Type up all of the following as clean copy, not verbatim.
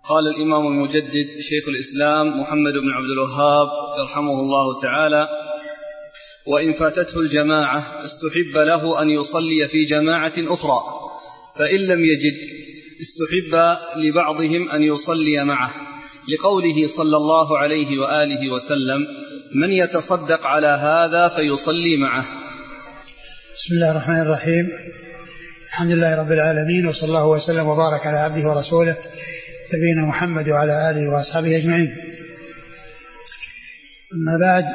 قال الإمام المجدد شيخ الإسلام محمد بن عبد الوهاب يرحمه الله تعالى: وإن فاتته الجماعة استحب له أن يصلي في جماعة أخرى، فإن لم يجد استحب لبعضهم أن يصلي معه، لقوله صلى الله عليه وآله وسلم: من يتصدق على هذا فيصلي معه. بسم الله الرحمن الرحيم. الحمد لله رب العالمين، وصلى الله وسلم وبارك على عبده ورسوله نبينا محمد وعلى آله وأصحابه أجمعين. أما بعد،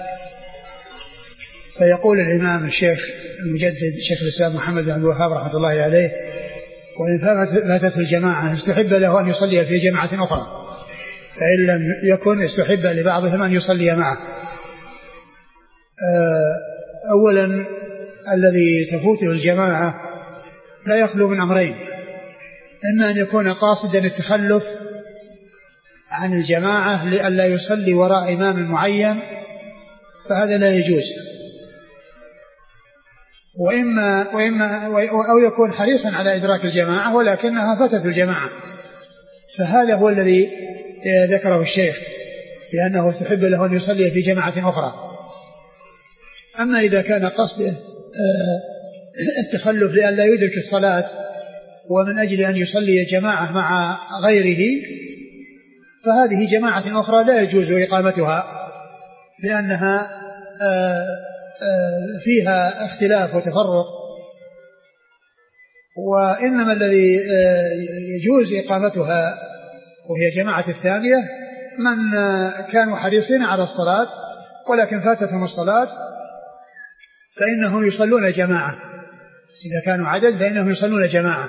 فيقول الإمام الشيخ المجدد شيخ الإسلام محمد بن عبد الوهاب رحمة الله عليه: وإن فاتته الجماعة استحب له أن يصلي في جماعة أخرى، فإن لم يكن استحب لبعضهم أن يصلي معه. أولا، الذي تفوته الجماعة لا يخلو من أمرين: إما أن يكون قاصدا التخلف عن الجماعة لئلا يصلي وراء إمام معين، فهذا لا يجوز، أو يكون حريصا على إدراك الجماعة ولكنها فاتت الجماعة، فهذا هو الذي ذكره الشيخ، لأنه استحب له أن يصلي في جماعة أخرى. أما إذا كان قصده التخلف لئلا يدرك الصلاة ومن أجل أن يصلي جماعة مع غيره، فهذه جماعة أخرى لا يجوز إقامتها، لأنها فيها اختلاف وتفرق. وإنما الذي يجوز إقامتها وهي جماعة الثانية من كانوا حريصين على الصلاة ولكن فاتتهم الصلاة، فإنهم يصلون جماعة. إذا كانوا عدد فإنهم يصلون جماعة.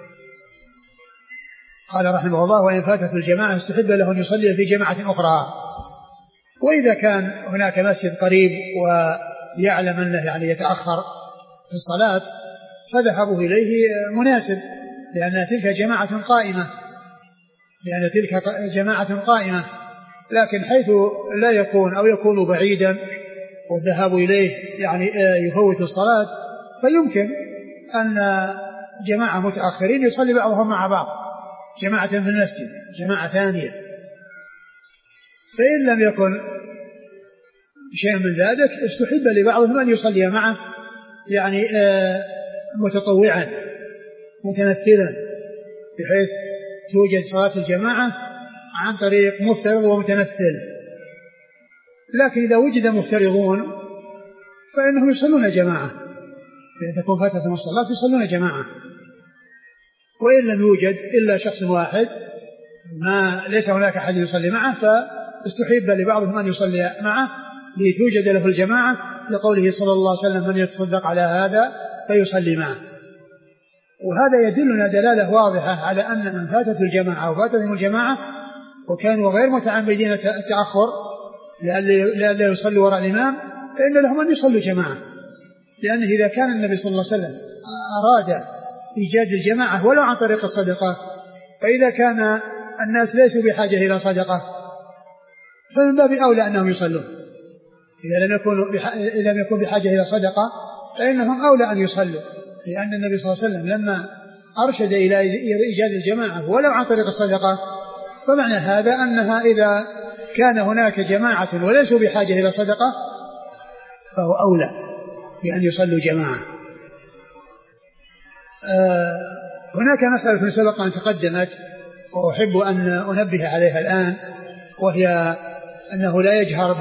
قال رحمه الله: وإن فاتت الجماعة استحب له أن يصلي في جماعة أخرى. وإذا كان هناك مسجد قريب ويعلم أنه يعني يتأخر في الصلاة، فذهبه إليه مناسب، لأن تلك جماعة قائمة. لكن حيث لا يكون أو يكون بعيدا والذهاب إليه يعني يفوت الصلاة، فيمكن أن جماعة متأخرين يصلي بعضهم مع بعض، جماعة في المسجد، جماعة ثانية. فإن لم يكن شيء من ذلك استحب لبعضهم أن يصلي معه، يعني متطوعا متنفلا، بحيث توجد صلاة الجماعة عن طريق مفترض ومتنفل. لكن إذا وجد مفترضون فإنهم يصلون جماعة، إذا تكون فاتتهم الصلاة يصلون جماعة. وإن لم يوجد إلا شخص واحد ليس هناك أحد يصلي معه، فاستحب لبعضهم أن يصلي معه لتوجد له الجماعة، لقوله صلى الله عليه وسلم: من يتصدق على هذا فيصلي معه. وهذا يدلنا دلالة واضحة على أن من فاتت الجماعة وفاتتهم الجماعة وكانوا غير متعمدين التأخر لألا يصلوا وراء الإمام، فإن لهم أن يصلوا جماعة. لأنه إذا كان النبي صلى الله عليه وسلم أراد إيجاد الجماعة ولو عن طريق الصدقة، فإذا كان الناس ليسوا بحاجة إلى صدقة فمن باب أولى أنهم يصلون. إذا لم يكن بحاجة إلى صدقة فإنهم أولى أن يصلوا، لأن النبي صلى الله عليه وسلم لما أرشد إلى إيجاد الجماعة ولو عن طريق الصدقة، فمعنى هذا أنها إذا كان هناك جماعة وليسوا بحاجة إلى صدقة فهو أولى بأن يصلوا جماعة. هناك مسألة سبق أن تقدمت وأحب أن أنبه عليها الآن، وهي أنه لا يجهر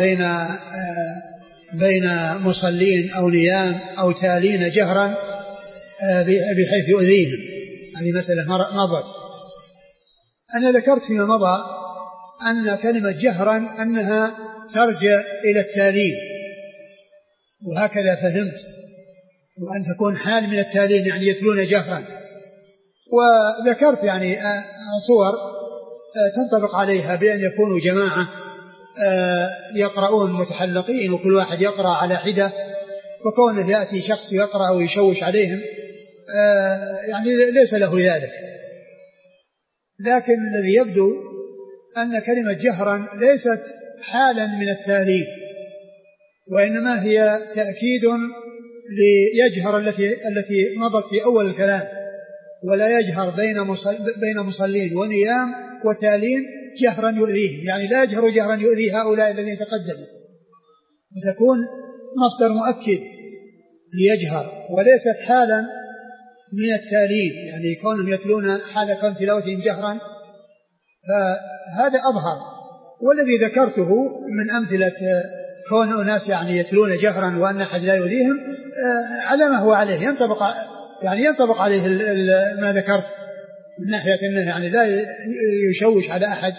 بين مصلين أو نيام أو تالين جهرا بحيث يؤذيهم. هذه مسألة مضت. أنا ذكرت فيما مضى أن كلمة جهرا أنها ترجع إلى التالين، وهكذا فهمت، وأن تكون حال من التالين يعني يتلون جهرا. وذكرت يعني صور تنطبق عليها بأن يكونوا جماعة يقرؤون متحلقين وكل واحد يقرأ على حدة، وكونه يأتي شخص يقرأ ويشوش عليهم يعني ليس له ذلك. لكن الذي يبدو أن كلمة جهرا ليست حالا من التالين، وإنما هي تأكيد ليجهر التي مضت في أول الكلام، ولا يجهر بين مصلين ونيام وتالين جهرا يؤذيهم، يعني لا يجهر جهرا يؤذي هؤلاء الذين تقدموا، وتكون مصدر مؤكد ليجهر، وليست حالا من التالين، يعني كونهم يتلون حال كون تلاوتهم جهرا، فهذا أظهر. والذي ذكرته من أمثلة كون أناس يعني يتلون جهرا وأن أحد لا يؤذيهم على ما هو عليه، ينطبق عليه ما ذكرت من ناحية أنه يعني لا يشوش على أحد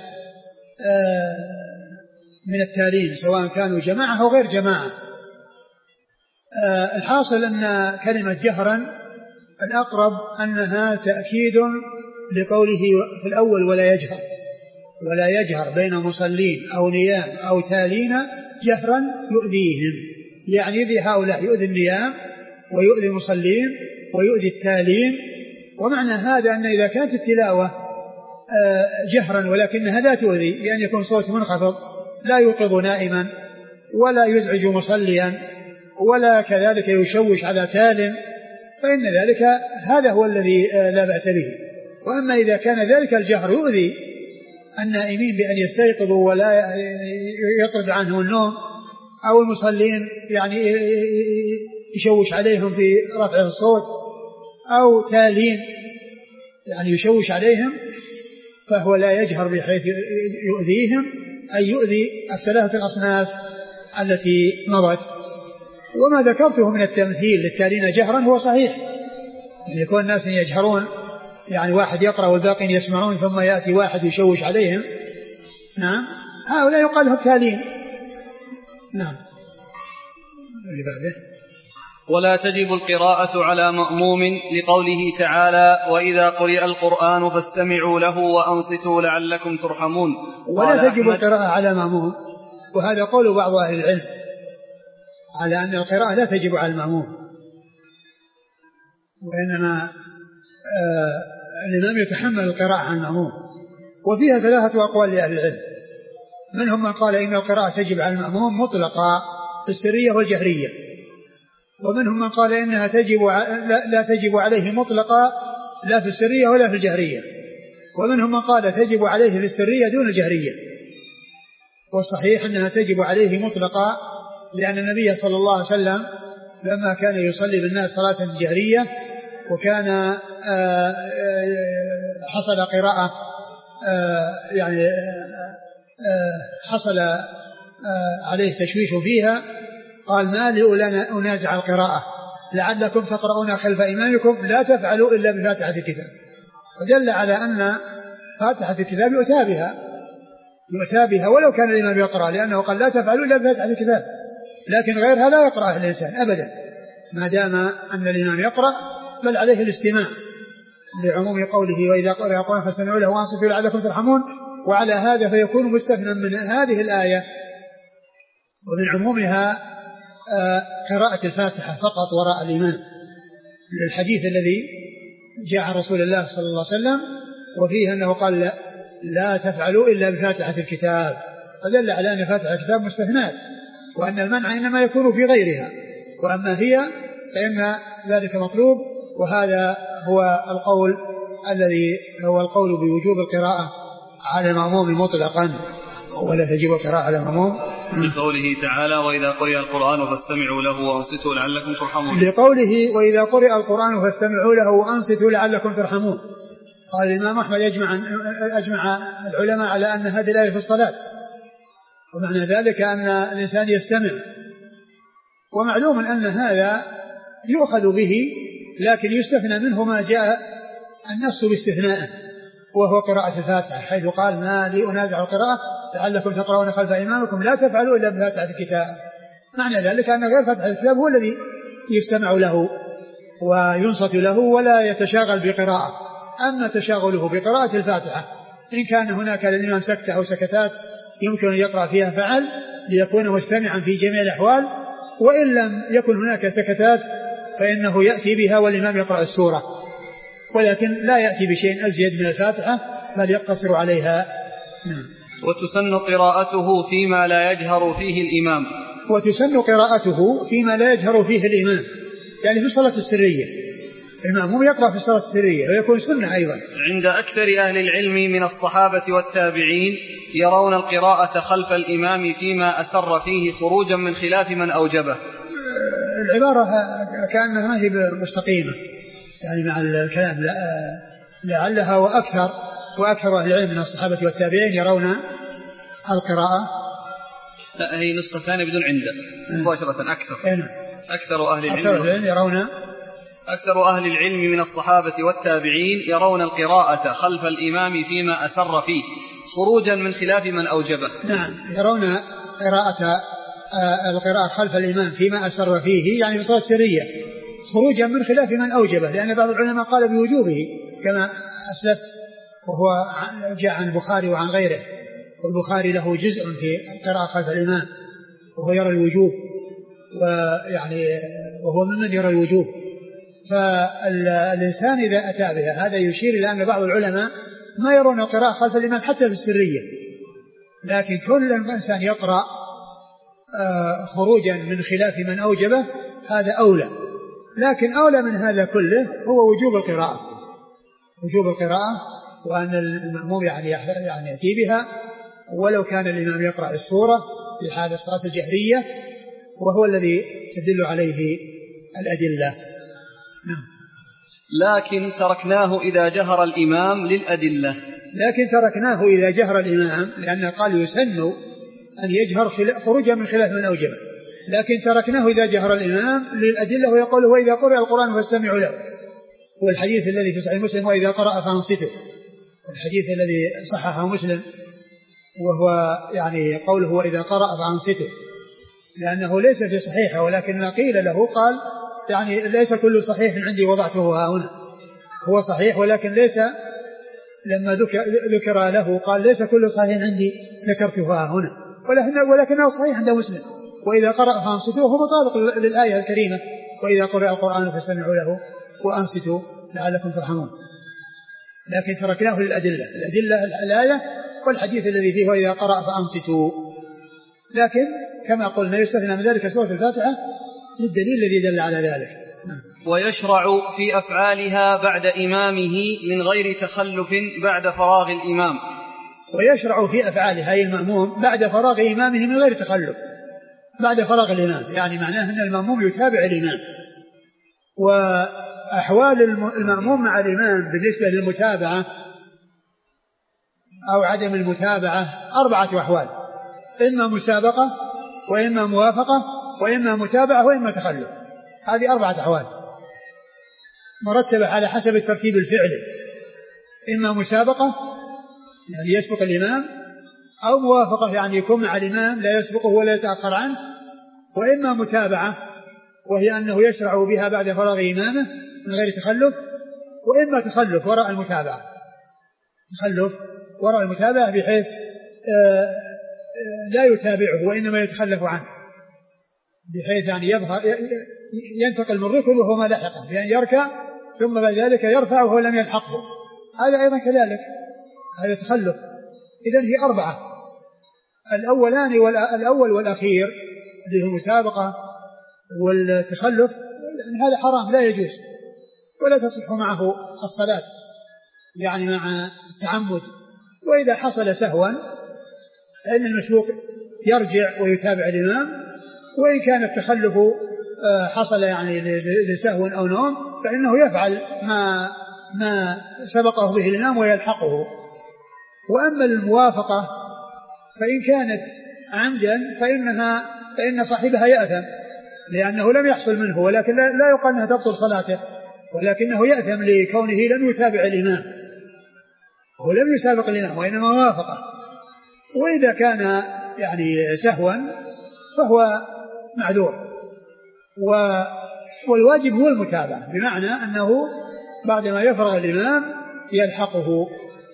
من التالين سواء كانوا جماعة أو غير جماعة. الحاصل أن كلمة جهرا الأقرب أنها تأكيد لقوله في الأول ولا يجهر بين مصلين أو نيام أو تالين جهرا يؤذيهم، يعني يؤذي هؤلاء، يؤذي النيام ويؤذي المصلين ويؤذي التالين. ومعنى هذا أن إذا كانت التلاوة جهرا ولكنها لا تؤذي، لأن يكون صوت منخفض لا يوقظ نائما ولا يزعج مصليا ولا كذلك يشوش على تال، فإن ذلك هذا هو الذي لا بأس به. وأما إذا كان ذلك الجهر يؤذي النائمين بأن يستيقظوا ولا يطرد عنهم النوم، أو المصلين يعني يشوش عليهم في رفع الصوت، أو تالين يعني يشوش عليهم، فهو لا يجهر بحيث يؤذيهم، أي يؤذي الثلاثة الأصناف التي مضت. وما ذكرته من التمثيل للتالين جهرا هو صحيح، يعني يكون الناس يجهرون، يعني واحد يقرأ والباقين يسمعون ثم يأتي واحد يشوش عليهم، نعم، هؤلاء يقال لهم تالين. نعم. اللي بعده: ولا تجب القراءة على مأموم لقوله تعالى: وإذا قرئ القرآن فاستمعوا له وأنصتوا لعلكم ترحمون. ولا تجب القراءة على مأموم، وهذا قول بعض أهل العلم على أن القراءة لا تجب على المأموم، وإنما الإمام يتحمل القراءة عن المأموم. وفيها ثلاثة أقوال لأهل العلم، منهم من قال إن القراءة تجب على المأموم مطلقة في السرية والجهرية، ومنهم من قال إنها لا تجب عليه مطلقة لا في السرية ولا في الجهرية، ومنهم من قال تجب عليه في السرية دون الجهرية. والصحيح أنها تجب عليه مطلقة، لأن النبي صلى الله عليه وسلم لما كان يصلي بالناس صلاة جهرية وكان حصل قراءة يعني حصل عليه تشويش فيها، قال: ما لي أنازع القراءة لعلكم تقرؤون خلف إمامكم لا تفعلوا إلا بفاتحة الكتاب. ودل على أن فاتحة الكتاب يؤتى بها ولو كان الإمام يقرأ، لأنه قال: لا تفعلوا إلا بفاتحة الكتاب، لكن غيرها لا يقرأ الإنسان أبدا ما دام أن الإمام يقرأ، بل عليه الاستماع لعموم قوله: وإذا قرئ القرآن فاستمعوا له وأنصتوا لعلكم ترحمون. وعلى هذا فيكون مستثنى من هذه الآية ومن عمومها قراءة الفاتحة فقط وراء الإمام، للحديث الذي جاء عن رسول الله صلى الله عليه وسلم وفيه أنه قال: لا تفعلوا إلا بفاتحة الكتاب، فدل على أن فاتحة الكتاب مستثنات، وأن المنع إنما يكون في غيرها، وأما هي فإن ذلك مطلوب. وهذا هو القول الذي هو القول بوجوب القراءة على المأموم مطلقا، ولا تجب القراءة على المأموم، لقوله تعالى: وإذا قرئ القرآن فاستمعوا له وأنصتوا لعلكم ترحمون. لقوله: وإذا قرئ القرآن فاستمعوا له وأنصتوا لعلكم ترحمون. قال الإمام أحمد: أجمع العلماء على أن هذه الآية في الصلاة، ومعنى ذلك أن الإنسان يستمع، ومعلوم أن هذا يؤخذ به، لكن يستثنى منه ما جاء النص باستثناءه، وهو قراءة الفاتحة، حيث قال: ما لي أنازع القراءة لعلكم تقرؤون خلف إمامكم لا تفعلوا إلا بفاتحة الكتاب. معنى ذلك أن غير فاتحة الكتاب هو الذي يستمع له وينصت له ولا يتشاغل بقراءة. أما تشاغله بقراءة الفاتحة إن كان هناك للإمام سكتة أو سكتات يمكن أن يقرأ فيها فعل ليكون مستمعا في جميع الأحوال، وإن لم يكن هناك سكتات فإنه يأتي بها والإمام يقرأ السورة، ولكن لا يأتي بشيء أزيد من الفاتحة بل يقتصر عليها. وتسن قراءته فيما لا يجهر فيه الإمام. وتسن قراءته فيما لا يجهر فيه الإمام، يعني في الصلاة السرية، المأموم يقرأ في الصلاة السرية ويكون سنة أيضا. عند أكثر أهل العلم من الصحابة والتابعين يرون القراءة خلف الإمام فيما أسر فيه خروجا من خلاف من أوجبه. العبارة كأنها ما هي مستقيمة يعني مع الكلام، لعلها وأكثر أهل العلم من الصحابة والتابعين يرون القراءة. لا هي نسخة ثانية بدون عنده مباشرة. أكثر أهل العلم من الصحابة والتابعين يرون القراءة خلف الإمام فيما أسر فيه خروجا من خلاف من أوجبه. نعم يرون القراءة خلف الإمام فيما أسر فيه يعني في صلاة سرية خروجا من خلاف من أوجبه، لأن بعض العلماء قال بوجوبه كما أسلفت، وهو جاء عن البخاري وعن غيره، والبخاري له جزء في القراءة خلف الإمام وهو يرى الوجوب، ويعني وهو ممن يرى الوجوب. فالإنسان إذا أتى بها هذا يشير إلى أن بعض العلماء ما يرون القراءة خلف الإمام حتى في السرية، لكن كل إنسان يقرأ خروجا من خلاف من أوجبه هذا أولى، لكن أولى من هذا كله هو وجوب القراءة وأن المأموم يعني يأتي بها ولو كان الإمام يقرأ السورة في حال الصلاة الجهرية، وهو الذي تدل عليه الأدلة. لكن تركناه إذا جهر الإمام للأدلة. لأنه قال يسن أن يجهر خروجا من خلاف من أوجبه، لكن تركناه إذا جهر الإمام للأدلة، ويقول وإذا قرأ القرآن فاستمعوا له، والحديث الذي في صحيح مسلم وإذا قرأ فانصتوا، الحديث الذي صححه مسلم وهو يعني قوله وإذا قرأ فانصتوا، لأنه ليس في صحيحه، ولكن قيل له قال يعني ليس كل صحيح عندي وضعته ها هنا، هو صحيح ولكن ليس، لما ذكر له قال ليس كل صحيح عندي ذكرته ها هنا، ولكنه صحيح عند مسلم وإذا قرأ فانصتوا، هو مطابق للآية الكريمة وإذا قرأ القرآن فاستمعوا له وأنصتوا لعلكم ترحمون. لكن تركناه للأدلة، الآية والحديث الذي فيه وإذا قرأ فأنصتوا، لكن كما قلنا يستثنى من ذلك سورة الفاتحة للدليل الذي دل على ذلك. ويشرع في أفعالها بعد إمامه من غير تخلف بعد فراغ الإمام. ويشرع في أفعالها المأموم بعد فراغ إمامه من غير تخلف، بعد فراغ الإمام، يعني معناه أن المأموم يتابع الإمام. وأحوال المأموم مع الإمام بالنسبة للمتابعة أو عدم المتابعة 4 أحوال: إما مسابقة، وإما موافقة، وإما متابعة، وإما تخلف. هذه 4 أحوال مرتبة على حسب الترتيب الفعلي: إما مسابقة يعني يسبق الإمام، أو موافقة يعني يكون مع الإمام لا يسبقه ولا يتأخر عنه، وإما متابعة وهي أنه يشرع بها بعد فراغ إمامه من غير تخلف، وإما تخلف وراء المتابعة بحيث لا يتابعه وإنما يتخلف عنه، بحيث يعني ينتقل من ركبه وهو ما لحقه، بأن يركع ثم بعد ذلك يرفع وهو لم يلحقه، هذا أيضا كذلك، هذا تخلف. إذن هي 4: الأول والأخير اللي هو المسابقة والتخلف، هذا حرام لا يجوز ولا تصح معه الصلاة يعني مع التعمد. وإذا حصل سهوا فإن المسبوق يرجع ويتابع الإمام، وإن كان التخلف حصل يعني لسهو أو نوم فإنه يفعل ما سبقه به الإمام ويلحقه. وأما الموافقة فإن كانت عمدا فإن صاحبها يأثم، لأنه لم يحصل منه، ولكن لا يقال أنها تبطل صلاته، ولكنه يأثم لكونه لم يتابع الإمام، هو لم يسابق الإمام وإنما وافقه. وإذا كان يعني سهوا فهو معذور. والواجب هو المتابعة، بمعنى أنه بعدما يفرغ الإمام يلحقه،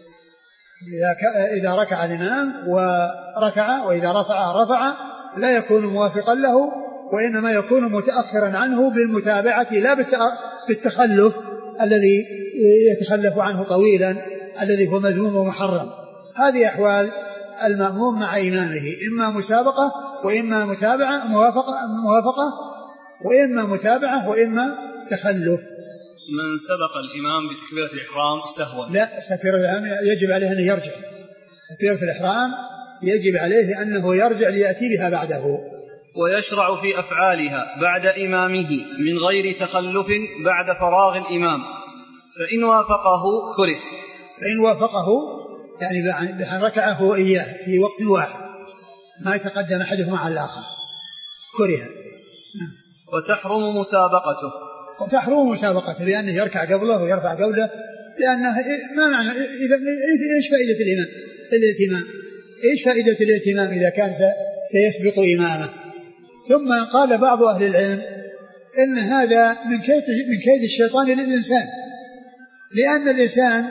إذا ركع الإمام وركع، وإذا رفع لا يكون موافقا له، وإنما يكون متأخرا عنه بالمتابعة لا بالتخلف الذي يتخلف عنه طويلا الذي هو مذموم ومحرم. هذه أحوال المأموم مع إمامه: إما مسابقة، وإما موافقة، وإما متابعة، وإما تخلف. من سبق الإمام بتكبيرة الإحرام سهوا. لا، تكبيرة الإحرام يجب عليه أن يرجع. تكبيرة الإحرام يجب عليه أنه يرجع ليأتي بها بعده. ويشرع في أفعالها بعد إمامه من غير تخلف بعد فراغ الإمام، فإن وافقه كره. فإن وافقه يعني بأن ركعه إياه في وقت واحد ما يتقدم أحدهما على الآخر كره. وتحرم مسابقته. وتحرم مسابقته بأنه يركع قبله ويرفع قبله، لأنه ما معنى إيش فائدة الائتمام؟ إيش فائدة الائتمام إذا كان سيسبق إمامه؟ ثم قال بعض أهل العلم إن هذا من كيد الشيطان للإنسان، لأن الإنسان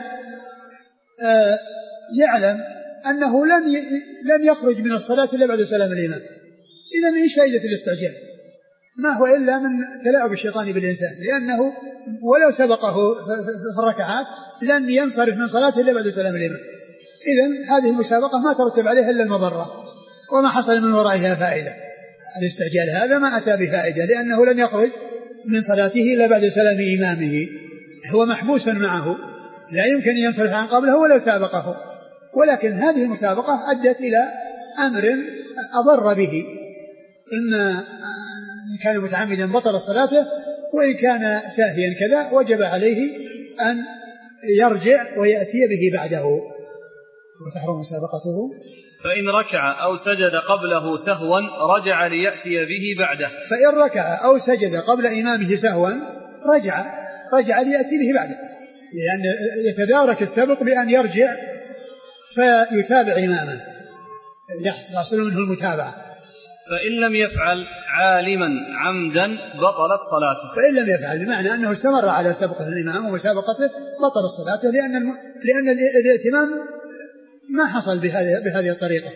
يعلم أنه لن يخرج من الصلاة إلا بعد سلام الإمام. إذا إيش فائدة الاستعجال؟ ما هو إلا من تلاعب الشيطان بالإنسان، لأنه ولو سبقه في الركعات لن ينصرف من صلاته إلا بعد سلام الإمام. إذن هذه المسابقة ما ترتب عليها إلا المضرة، وما حصل من ورائها فائدة. الاستعجال هذا ما أتى بفائدة، لأنه لن يخرج من صلاته إلا بعد سلام إمامه، هو محبوس معه لا يمكن أن ينصرف عن قبله ولو سابقه. ولكن هذه المسابقة أدت إلى أمر أضر به، إن كان متعمدا بطل صلاته، وإن كان ساهيا كذا وجب عليه أن يرجع ويأتي به بعده. وتحرم مسابقته. فإن ركع أو سجد قبله سهوا رجع ليأتي به بعده. فإن ركع أو سجد قبل إمامه سهوا رجع ليأتي به بعده، لأن يتدارك السبق بأن يرجع فيتابع إمامه، يحصل منه المتابعة. فإن لم يفعل عالما عمدا بطلت صلاته. فإن لم يفعل بمعنى أنه استمر على سبقه الإمام ومسابقته بطلت صلاته، لأن الائتمام ما حصل بهذه الطريقة.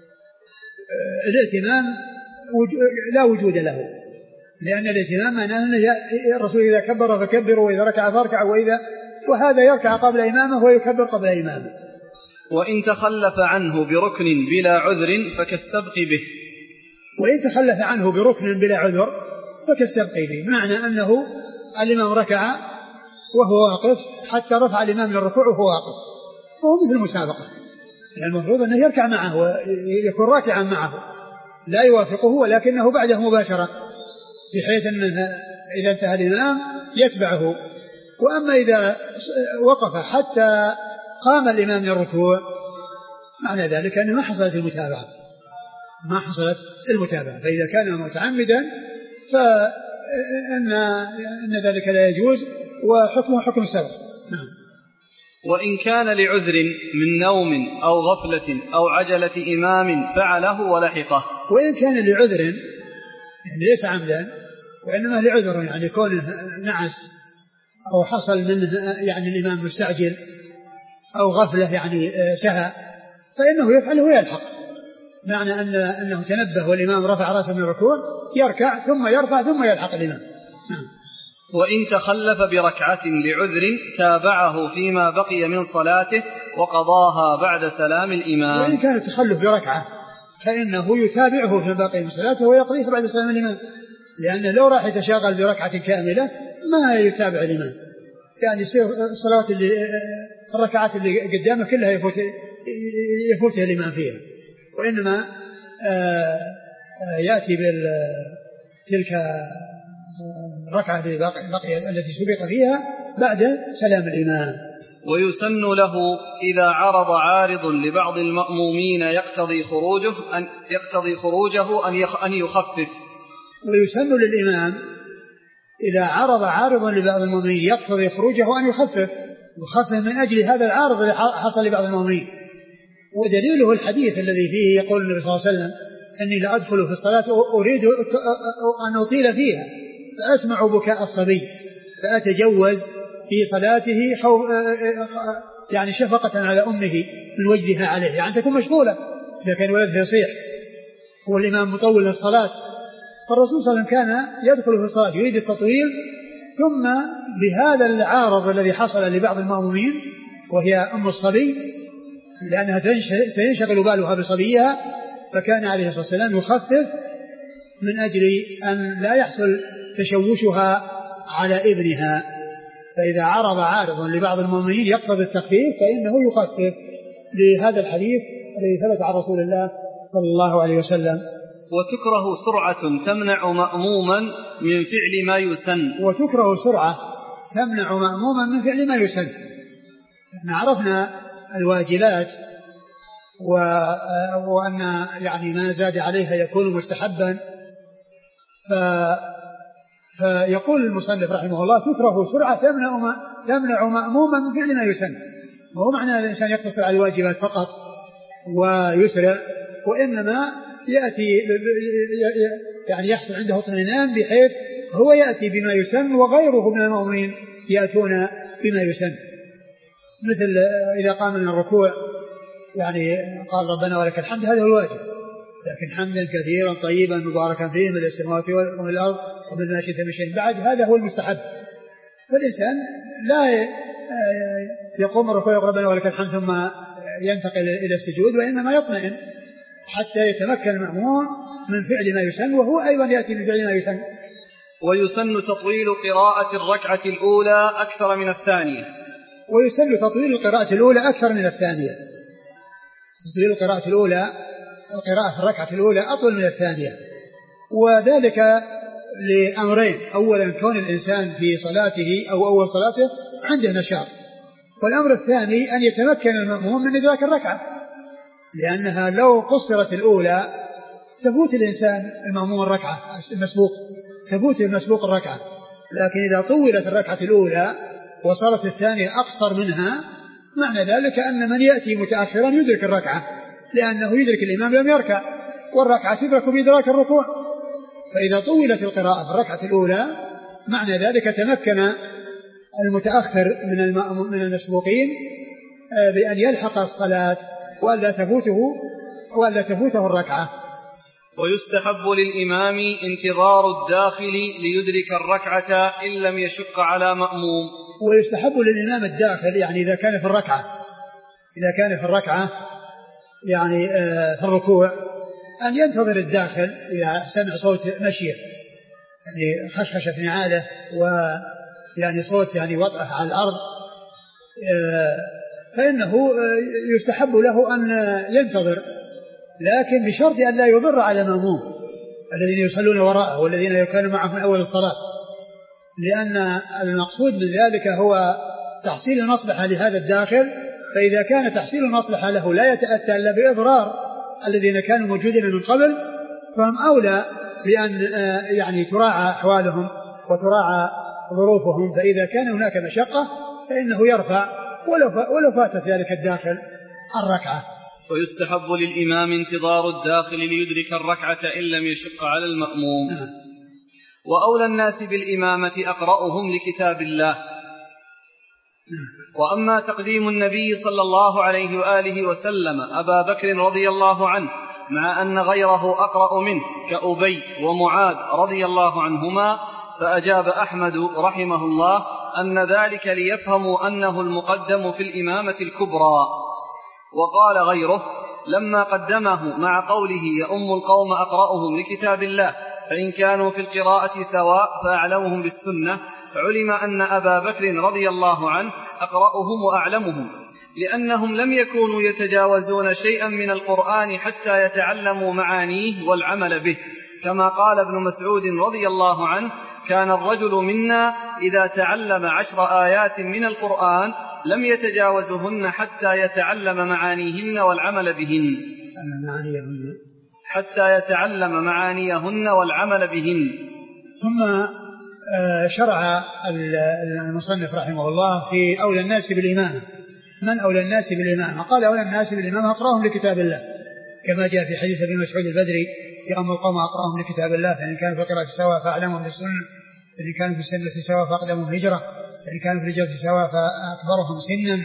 الائتمام لا وجود له، لأن الائتمام معناه أن الرسول إذا كبر فكبر، وإذا ركع فاركع، وهذا يركع قبل إمامه ويكبر قبل إمامه. وإن تخلف عنه بركن بلا عذر فكالسبق به. وإن تخلف عنه بركن بلا عذر فكالسبق به، معنى أنه الإمام ركع وهو واقف حتى رفع الإمام من الركوع وهو واقف، وهو مثل المسابقة، يعني المفروض أنه يركع معه ويكون راكعا معه لا يوافقه، ولكنه بعده مباشرة، بحيث أنه إذا انتهى الإمام يتبعه. وأما إذا وقف حتى قام الإمام من الركوع معنى ذلك أنه ما حصلت المتابعة. فإذا كان متعمدا فإن ذلك لا يجوز، وحكمه حكم السبق. وإن كان لعذر من نوم أو غفلة أو عجلة إمام فعله ولحقه. وإن كان لعذر يعني ليس عمدا، وإنما لعذر يعني كونه نعس أو حصل منه يعني الإمام مستعجل، أو غفلة يعني سهى، فإنه يفعله ويلحق، معنى أنه تنبه والإمام رفع رأسه من الركوع يركع ثم يرفع ثم يلحق الإمام. وإن تخلف بركعة لعذر تابعه فيما بقي من صلاته وقضاها بعد سلام الإمام. وإن كان التخلف بركعة فإنه يتابعه فيما بقي من صلاته ويقضيه بعد سلام الإمام، لأنه لو راح يتشاغل بركعة كاملة ما يتابع الإمام، يعني الصلوات الركعات اللي قدامه كلها يفوتها الإمام فيها، وإنما يأتي بتلك الركعة التي سبق فيها بعد سلام الإمام. ويسن له إذا عرض عارض لبعض المأمومين يقتضي خروجه أن يخفف. ويسن للإمام إذا عرض عارض لبعض المأمومين يقتضي خروجه أن يخفف من أجل هذا العارض اللي حصل لبعض المأمومين. ودليله الحديث الذي فيه يقول النبي صلى الله عليه وسلم أني لأدخل في الصلاة أريد أن أطيل فيها فأسمع بكاء الصبي فأتجوز في صلاته يعني شفقة على أمه من وجدها عليه، يعني تكون مشغولة إذا كان ولدها يصيح والإمام مطول الصلاة. فالرسول صلى الله عليه وسلم كان يدخل في الصلاة يريد التطويل، ثم بهذا العارض الذي حصل لبعض المأمومين وهي أم الصبي لأنها سينشغل بالها بصبيها، فكان عليه الصلاة والسلام يخفف من أجل أن لا يحصل تشوشها على ابنها، فإذا عرض عارض لبعض المؤمنين يقتضي التخفيف فإنه يخفف لهذا الحديث الذي ثبت عن رسول الله صلى الله عليه وسلم. وتكره سرعة تمنع مأموما من فعل ما يسن. وتكره سرعة تمنع مأموما من فعل ما يسن. نحن عرفنا الواجبات وأن يعني ما زاد عليها يكون مستحبا. فيقول المصنف رحمه الله تكره سرعة تمنع مأموما من فعل ما يسن. وهو معنى الإنسان يقتصر على الواجبات فقط ويسرع، وإنما يأتي يعني يحصل عنده اطمئنان بحيث هو يأتي بما يسن وغيره من المؤمنين يأتون بما يسن. مثل إذا قام من الركوع يعني قال ربنا ولك الحمد، هذا هو الواجب، لكن حمدا كثيرا طيبا مباركا فيه من السماوات والأرض ومن ما شئت من شيء بعد، هذا هو المستحب. فالإنسان لا يقوم الركوع يقول ربنا ولك الحمد ثم ينتقل إلى السجود، وإنما يطمئن حتى يتمكن المأمون من فعل ما يسن وهو أيضا يأتي بفعل ما يسن. ويسن تطويل قراءة الركعة الأولى أكثر من الثانية. ويسن تطويل القراءة الأولى أكثر من الثانية. تطويل القراءة الأولى، القراءة في الركعة الأولى أطول من الثانية، وذلك لأمرين: أولا كون الإنسان في صلاته أو أول صلاته عنده نشاط، والأمر الثاني أن يتمكن المأموم من إدراك الركعة، لأنها لو قصرت الأولى تفوت الإنسان المأموم الركعة المسبوق، تفوت المسبوق الركعة. لكن إذا طولت الركعة الأولى وصارت الثانية أقصر منها معنى ذلك أن من يأتي متأخرا يدرك الركعة، لأنه يدرك الإمام لم يركع، والركعة تدرك بإدراك الركوع. فإذا طولت القراءة في الركعة الأولى معنى ذلك تمكن المتأخر من المسبوقين بأن يلحق الصلاة وألا تفوته الركعة. ويستحب للإمام انتظار الداخل ليدرك الركعة إن لم يشق على مأموم. ويستحب للإمام الداخل يعني إذا كان في الركعة يعني في الركوع أن ينتظر الداخل إذا سمع صوت مشيه يعني خشخشة نعاله ويعني صوت يعني وطأه على الأرض، فإنه يستحب له أن ينتظر، لكن بشرط أن لا يضر على مأموم الذين يصلون وراءه والذين كانوا معه من أول الصلاة، لأن المقصود من ذلك هو تحصيل المصلحة لهذا الداخل. فإذا كان تحصيل المصلحة له لا يتأتى إلا بإضرار الذين كانوا موجودين من قبل فهم أولى بأن يعني تراعى أحوالهم وتراعى ظروفهم. فإذا كان هناك مشقة فإنه يرفع ولو فاتت ذلك الداخل الركعة. ويستحب للإمام انتظار الداخل ليدرك الركعة إن لم يشق على المأموم. وأولى الناس بالإمامة أقرأهم لكتاب الله. وأما تقديم النبي صلى الله عليه وآله وسلم أبا بكر رضي الله عنه مع أن غيره أقرأ منه كأبي ومعاذ رضي الله عنهما، فأجاب أحمد رحمه الله أن ذلك ليفهموا أنه المقدم في الإمامة الكبرى. وقال غيره لما قدمه مع قوله يؤم القوم أقرأهم لكتاب الله فإن كانوا في القراءة سواء فأعلمهم بالسنة، علم أن أبا بكر رضي الله عنه أقرأهم وأعلمهم، لأنهم لم يكونوا يتجاوزون شيئا من القرآن حتى يتعلموا معانيه والعمل به، كما قال ابن مسعود رضي الله عنه كان الرجل منا إذا تعلم 10 آيات من القرآن لم يتجاوزهن حتى يتعلم معانيهن والعمل بهن. ثم شرع المصنف رحمه الله في أولى الناس بالإمامة. من أولى الناس بالإمامة؟ قال أولى الناس بالإمامة أقرأهم لكتاب الله، كما جاء في حديث ابن مسعود البدري يؤم القوم أقرأهم لكتاب الله فإن كانوا في القراءة سواء فأعلمهم بالسنة، فإن كانوا في السنة سواء فأقدمهم هجرة، فإن كانوا في الهجرة سواء فأكبرهم سنا.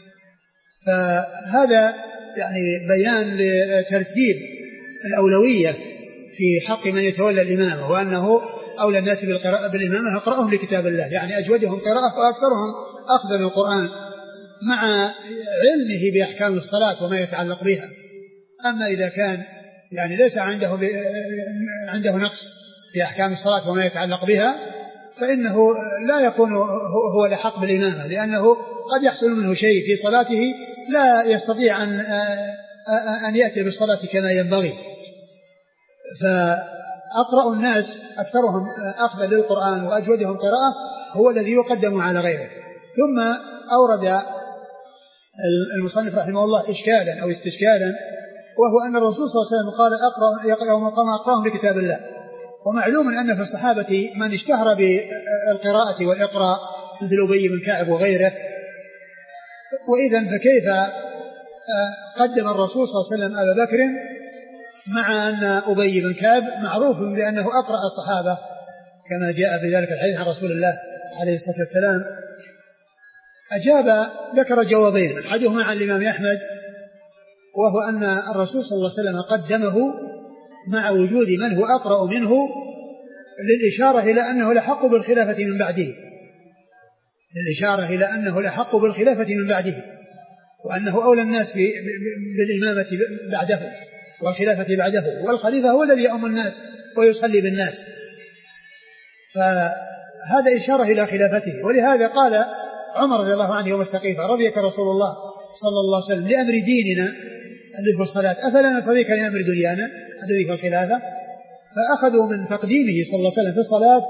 فهذا يعني بيان لترتيب الأولوية في حق من يتولى الإمامة، وأنه أولى الناس بالإمامة أقرأهم لكتاب الله، يعني أجودهم قراءة وأكثرهم أخذا من القرآن مع علمه بأحكام الصلاة وما يتعلق بها. أما إذا كان يعني ليس عنده نقص في أحكام الصلاة وما يتعلق بها فإنه لا يكون هو لحق بالإمامة، لأنه قد يحصل منه شيء في صلاته لا يستطيع أن يأتي بالصلاة كما ينبغي. فأقرأ الناس أكثرهم أخذا للقرآن وأجودهم قراءة هو الذي يقدم على غيره. ثم أورد المصنف رحمه الله إشكالا أو استشكالا، وهو أن الرسول صلى الله عليه وسلم قال يوم قام أقرأهم لكتاب الله. ومعلوم أن في الصحابة من اشتهر بالقراءة والإقراء مثل أبي بن كعب وغيره، وإذن فكيف قدم الرسول صلى الله عليه وسلم أبا بكر مع أن أبي بن كعب معروف بأنه أقرأ الصحابة كما جاء في ذلك الحديث عن رسول الله عليه الصلاة والسلام؟ أجاب ذكر جوابين، أحدهما عن الإمام أحمد، وهو أن الرسول صلى الله عليه وسلم قدمه مع وجود من هو أقرأ منه للإشارة إلى أنه لحق بالخلافة من بعده، للإشارة إلى أنه لحق بالخلافة من بعده، وأنه أولى الناس بالإمامة بعده والخلافة بعده، والخليفة هو الذي يؤم الناس ويصلي بالناس، فهذا إشارة إلى خلافته. ولهذا قال عمر رضي الله عنه يوم السقيفة: رضيك رسول الله صلى الله عليه وسلم لأمر ديننا الذي هو الصلاة، أفلا نرضيك لأمر دنيانا الذي هو الخلافة؟ فأخذوا من تقديمه صلى الله عليه وسلم في الصلاة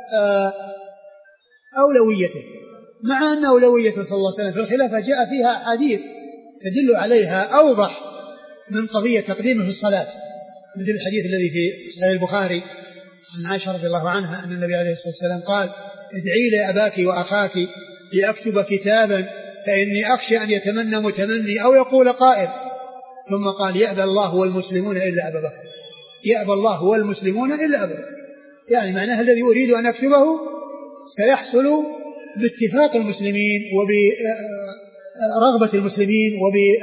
أولويته، مع أن أولويته صلى الله عليه وسلم في الخلافة جاء فيها حديث تدل عليها أوضح من قضية تقديمه في الصلاة، مثل الحديث الذي في صحيح البخاري عن عائشة رضي الله عنها أن النبي عليه الصلاة والسلام قال: ادعي لي أباك وأخاك لأكتب كتابا فإني أخشى أن يتمنى متمني أو يقول قائل، ثم قال: يأبى الله والمسلمون إلا أبا بكر، يأبى الله والمسلمون إلا أبا بكر. يعني معناها الذي أريد أن أكتبه سيحصل باتفاق المسلمين وبرغبة المسلمين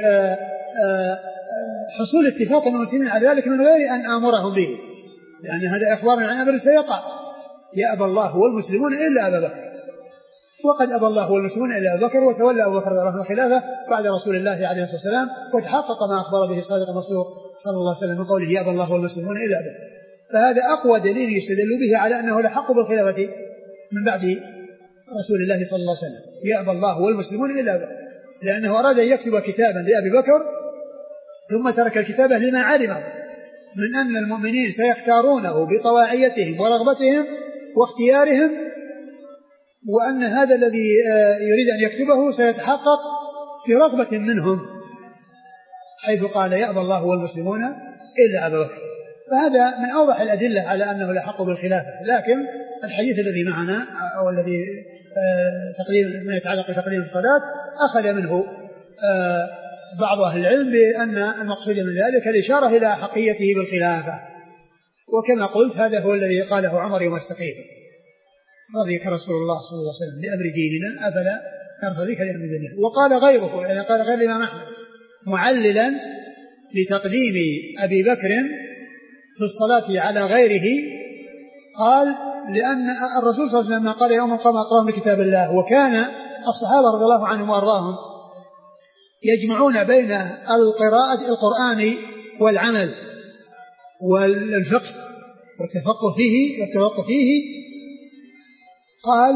وبحصول اتفاق المسلمين على ذلك من غير أن آمرهم به، لأن هذا إخبار عن أمر سيقع. يأبى الله والمسلمون إلا أبا بكر، وقد أبى الله والمسلمون إلا أبا بكر، وتولى أبو بكر رضي الله عنه الخلافة بعد رسول الله عليه الصلاة والسلام، وتحقق ما أخبر به الصادق المصدوق صلى الله عليه وسلم من قوله: يأبى الله والمسلمون إلا أبا بكر. فهذا أقوى دليل يستدل به على أنه لحق بالخلافة من بعد رسول الله صلى الله عليه وسلم. يأبى الله والمسلمون إلا أبا بكر، لأنه أراد أن يكتب كتابا لأبي بكر ثم ترك الكتابة لما علمه من أن المؤمنين سيختارونه بطواعيتهم ورغبتهم واختيارهم، وأن هذا الذي يريد أن يكتبه سيتحقق في رغبة منهم، حيث قال: يأبى الله والمسلمون إلا أبا بكر. فهذا من أوضح الأدلة على أنه لحق بالخلافة. لكن الحديث الذي معنا أو الذي ما يتعلق بتقديم الصلاة أخذ منه بعض أهل العلم بأن المقصود من ذلك الإشارة إلى حقيته بالخلافة، وكما قلت هذا هو الذي قاله عمر يوم السقيفة: رضيك رسول الله صلى الله عليه وسلم لأمر ديننا أفلا نرضيك لأمر ديننا. وقال غيره، يعني قال غير الإمام أحمد معللا لتقديم أبي بكر في الصلاة على غيره، قال: لأن الرسول صلى الله عليه وسلم قال: يوم قام أقرأهم لكتاب الله. وكان الصحابة رضي الله عنهم وأرضاهم يجمعون بين القرآن والعمل والفقه والتفقه فيه. قال: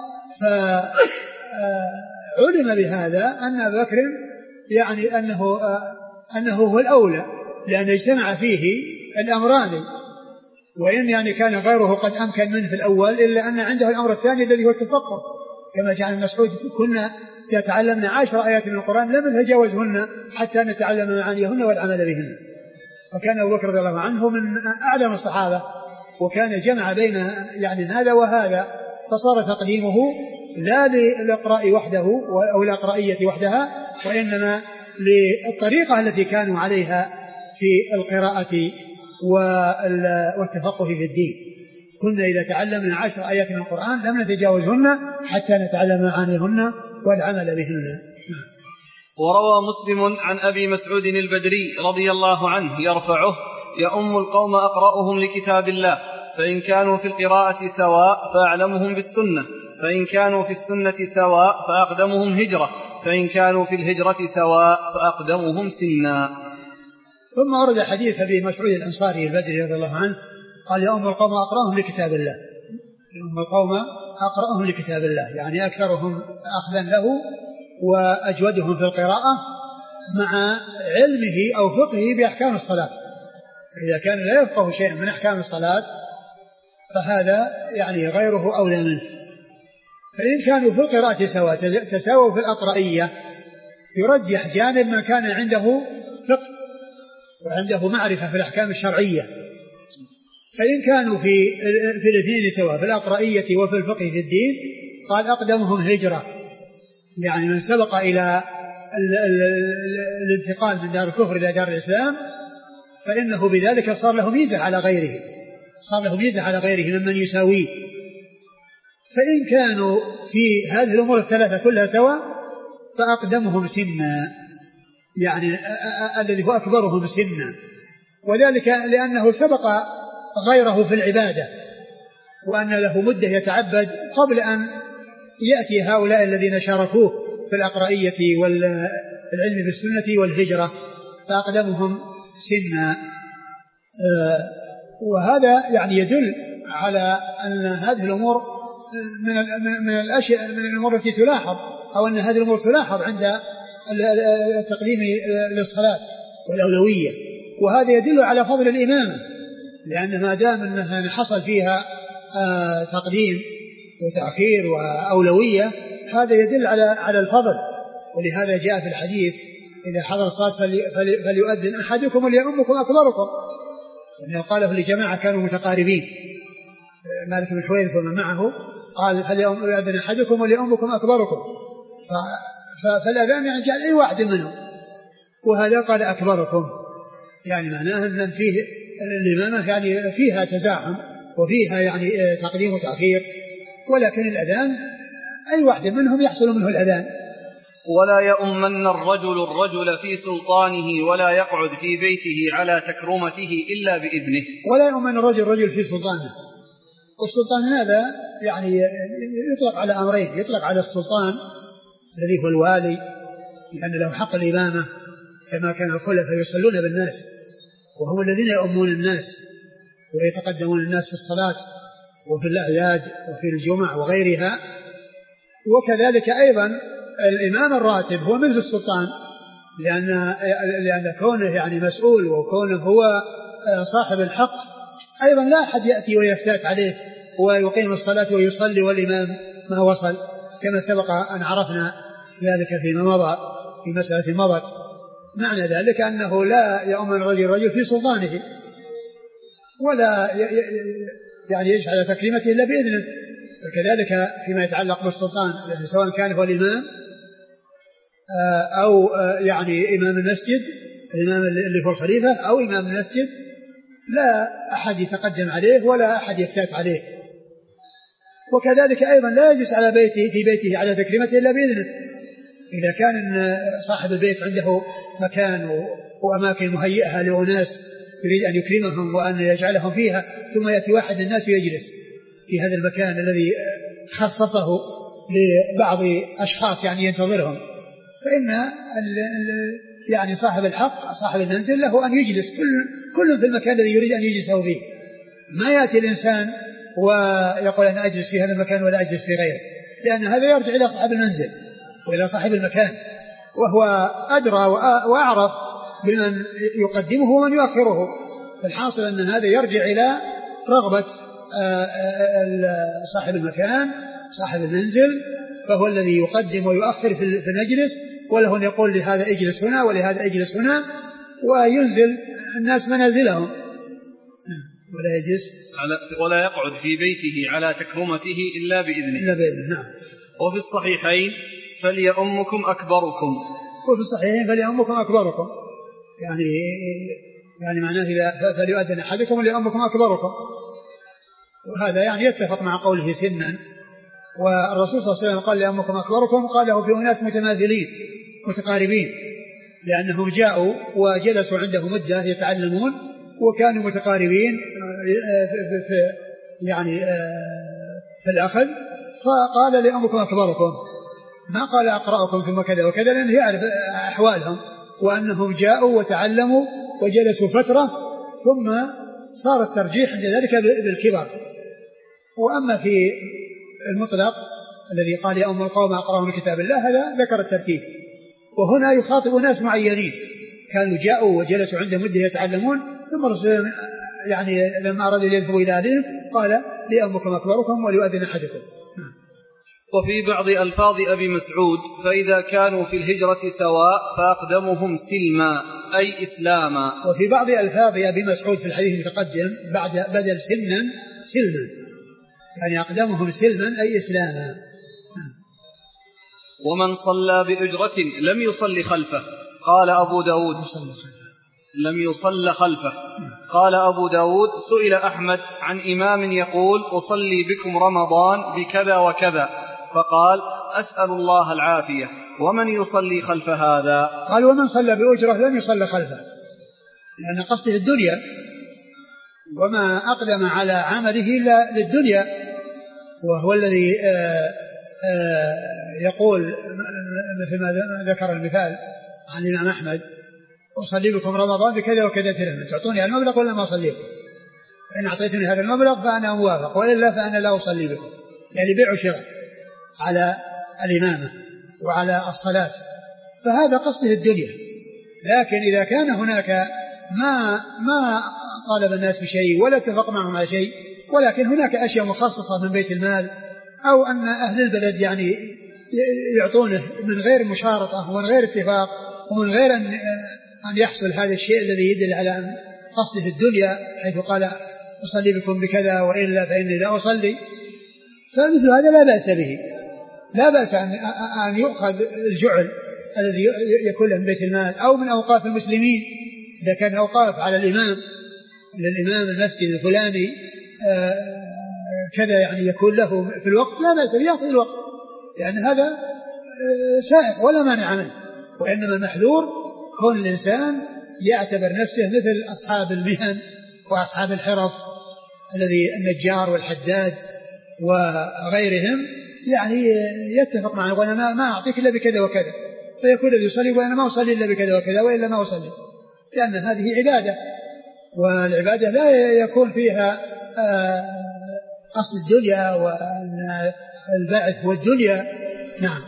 فعلم بهذا أن أبا بكر يعني أنه هو الأولى، لأن اجتمع فيه الأمران، وإن يعني كان غيره قد أمكن منه في الأول، إلا أن عنده الأمر الثاني الذي هو التفقه، كما جاء عن مسعود: كنا يتعلمنا 10 آيات من القرآن لم نتجاوزهن حتى نتعلم معانيهن والعمل بهن. وكان أبو بكر رضي الله عنه من أعلم الصحابة، وكان جمع بين يعني هذا وهذا، فصار تقديمه لا للإقراء وحده أو الإقرائية وحدها، وإنما للطريقة التي كانوا عليها في القراءة والتفقه في الدين. كنا إذا تعلمنا 10 آيات من القرآن لم نتجاوزهن حتى نتعلم معانيهن والعمل بهن. وروى مسلم عن أبي مسعود البدري رضي الله عنه يرفعه: يؤم القوم أقرأهم لكتاب الله، فإن كانوا في القراءة سواء فأعلمهم بالسنة، فإن كانوا في السنة سواء فأقدمهم هجرة، فإن كانوا في الهجرة سواء فأقدمهم سنا. ثم ورد حديث أبي مسعود الأنصاري البدري رضي الله عنه قال: يؤم القوم أقرأهم لكتاب الله. هم القوم أقرأهم لكتاب الله، يعني أكثرهم أخذا له وأجودهم في القراءة مع علمه أو فقهه بأحكام الصلاة. إذا كان لا يفقه شيئا من أحكام الصلاة فهذا يعني غيره أولى منه. فإن كانوا في القراءة تساووا في الأقرائية يرجح جانب من كان عنده فقه وعنده معرفة في الأحكام الشرعية. فإن كانوا في الاثنين سواء في الأقرائية وفي الفقه في الدين قال أقدمهم هجرة، يعني من سبق إلى الانتقال من دار الكفر إلى دار الإسلام فإنه بذلك صار له ميزة على غيره ممن يساويه. فإن كانوا في هذه الأمور الثلاثة كلها سواء فأقدمهم سنا، يعني الذي هو أكبرهم سنا، وذلك لأنه سبق غيره في العبادة وأن له مدة يتعبد قبل أن يأتي هؤلاء الذين شاركوه في الأقرائية والعلم بالسنة والهجرة، فأقدمهم سنا. وهذا يعني يدل على أن هذه الأمور من الأشياء من الأمور التي تلاحظ، أو أن هذه الأمور تلاحظ عند التقديم للصلاة والأولوية. وهذا يدل على فضل الإمامة، لأن ما دام أنها حصل فيها تقديم وتأخير وأولوية هذا يدل على الفضل. ولهذا جاء في الحديث إذا حضر الصلاة فليؤذن أحدكم وليؤمكم أكبركم، لأنه قاله لجماعة كانوا متقاربين، مالك بن حويرث ومن معه، قال فليؤذن أحدكم وليؤمكم أكبركم، فالأذان يعني جعل أي واحد منهم، وهذا قال أكبركم، يعني معناه أن فيه الإمامة يعني فيها تزاحم وفيها يعني تقديم وتأخير، ولكن الأذان أي واحد منهم يحصل منه الأذان. ولا يؤمن الرجل في سلطانه ولا يقعد في بيته على تكرمته إلا بإذنه. ولا يؤمن الرجل في سلطانه. والسلطان هذا يعني يطلق على أمرين، يطلق على السلطان الذي هو الوالي لأن له حق الإمامة كما كان الخلفاء يصلون بالناس وهم الذين يؤمون الناس ويتقدمون الناس في الصلاة وفي الأعياد وفي الجمع وغيرها. وكذلك أيضا الإمام الراتب هو مثل السلطان، لأن كونه يعني مسؤول وكونه هو صاحب الحق أيضا لا أحد يأتي ويفتات عليه ويقيم الصلاة ويصلي والإمام ما وصل، كما سبق أن عرفنا ذلك فيما مضى في مسألة مضت. معنى ذلك أنه لا يؤمن الرجل في سلطانه ولا يعني يجعل تكريمته إلا بإذنه. وكذلك فيما يتعلق بالسلطان سواء كان هو الإمام أو يعني إمام المسجد، الإمام اللي هو الخليفة أو إمام المسجد، لا أحد يتقدم عليه ولا أحد يفتات عليه. وكذلك أيضا لا يجلس على في بيته على تكريمته إلا بإذنه. إذا كان صاحب البيت عنده مكان وأماكن مهيئة لأناس يريد أن يكرمهم وأن يجعلهم فيها، ثم يأتي واحد من الناس ويجلس في هذا المكان الذي خصصه لبعض أشخاص يعني ينتظرهم، فإن يعني صاحب الحق صاحب المنزل له أن يجلس كل في المكان الذي يريد أن يجلسه فيه. ما يأتي الإنسان ويقول أنا أجلس في هذا المكان ولا أجلس في غيره، لأن هذا يرجع إلى صاحب المنزل وإلى صاحب المكان، وهو أدرى وأعرف بمن يقدمه ومن يؤخره. فالحاصل أن هذا يرجع إلى رغبة صاحب المكان صاحب المنزل، فهو الذي يقدم ويؤخر في المجلس، وله أن يقول لهذا اجلس هنا ولهذا اجلس هنا، وينزل الناس منازلهم ولا يقعد في بيته على تكرمته إلا بإذنه. نعم. وفي الصحيحين فليؤمكم أكبركم. وفي الصحيحين فليؤمكم أكبركم، يعني معناه إذا فليؤذن أحدكم وليؤمكم أكبركم، وهذا يعني يتفق مع قوله سنا. والرسول صلى الله عليه وسلم قال لأمكم أكبركم، قال له في أناس متماثلين متقاربين، لأنهم جاءوا وجلسوا عنده مدة يتعلمون وكانوا متقاربين في الأخذ، فقال لأمكم أكبركم، ما قال أقرأكم ثم كذا وكذا، لأنه يعرف أحوالهم وأنهم جاءوا وتعلموا وجلسوا فترة ثم صار الترجيح عند ذلك بالكبر. وأما في المطلق الذي قال يا أم القوم أقرأهم كتاب الله هذا ذكر الترتيب. وهنا يخاطب ناس معينين كانوا جاءوا وجلسوا عنده مدة يتعلمون ثم رسول يعني لما أراد يذهبوا إلى أهلهم قال لأمكم أكبركم وليؤذن أحدكم. وفي بعض ألفاظ أبي مسعود فإذا كانوا في الهجرة سواء فأقدمهم سلما أي إسلاما. وفي بعض ألفاظ أبي مسعود في الحديث المتقدم بدل سلما يعني أقدمهم سلما أي إسلاما. ومن صلى بأجرة لم يصل خلفه قال أبو داود لم يصل خلفه. قال أبو داود سئل أحمد عن إمام يقول أصلي بكم رمضان بكذا وكذا فقال أسأل الله العافية ومن يصلي خلف هذا؟ قال ومن صلى بأجرة لم يصل خلفه لأن قصده الدنيا وما أقدم على عمله إلا للدنيا وهو الذي يقول مثل ما ذكر المثال عن الإمام أحمد أصلي بكم رمضان بكذا وكذا درهم تعطوني المبلغ ولا ما أصلي بكم إن أعطيتني هذا المبلغ فأنا موافق وإلا فأنا لا أصلي بكم يعني بيع وشراء على الإمامة وعلى الصلاة فهذا قصده الدنيا. لكن إذا كان هناك ما طالب الناس بشيء ولا اتفق معهم على شيء ولكن هناك أشياء مخصصة من بيت المال أو أن أهل البلد يعني يعطونه من غير مشارطة ومن غير اتفاق ومن غير أن يحصل هذا الشيء الذي يدل على قصده الدنيا حيث قال أصلي بكم بكذا وإلا فإني لا أصلي فمثل هذا لا بأس به. لا بأس أن يؤخذ الجعل الذي يكون من بيت المال أو من أوقاف المسلمين إذا كان أوقاف على الإمام المسجد الفلاني كذا يعني يكون له في الوقت لا بأس يأخذ الوقت لأن هذا سائق ولا مانع منه. وإنما المحذور كون الإنسان يعتبر نفسه مثل أصحاب المهن وأصحاب الحرف الذي النجار والحداد وغيرهم يعني يتفق معه وأنا ما أعطيك إلا بكذا وكذا فيكون الذي يصلي وأنا ما أصلي إلا بكذا وكذا وإلا ما أصلي لأن هذه عبادة والعبادة لا يكون فيها أصل الدنيا والبعث والدنيا. نعم.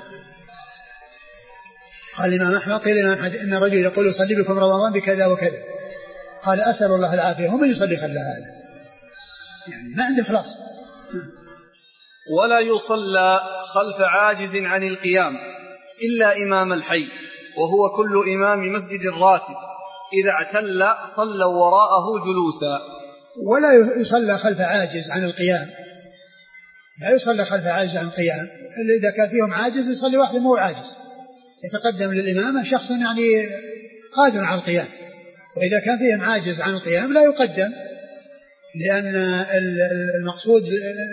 قال الإمام أحمد قيل الإمام أحمد إن رجل يقول يصلي بكم رمضان بكذا وكذا قال أسأل الله العافية ومن يصلي خلف هذا يعني ما عنده خلاص. ولا يصلى خلف عاجز عن القيام إلا إمام الحي وهو كل إمام مسجد راتب إذا اعتل صلوا وراءه جلوسا. ولا يصلى خلف عاجز عن القيام لا يصلى خلف عاجز عن القيام إذا كان فيهم عاجز يصلي واحد مو عاجز يتقدم للإمامة شخص يعني قادر على القيام وإذا كان فيهم عاجز عن القيام لا يقدم لأن المقصود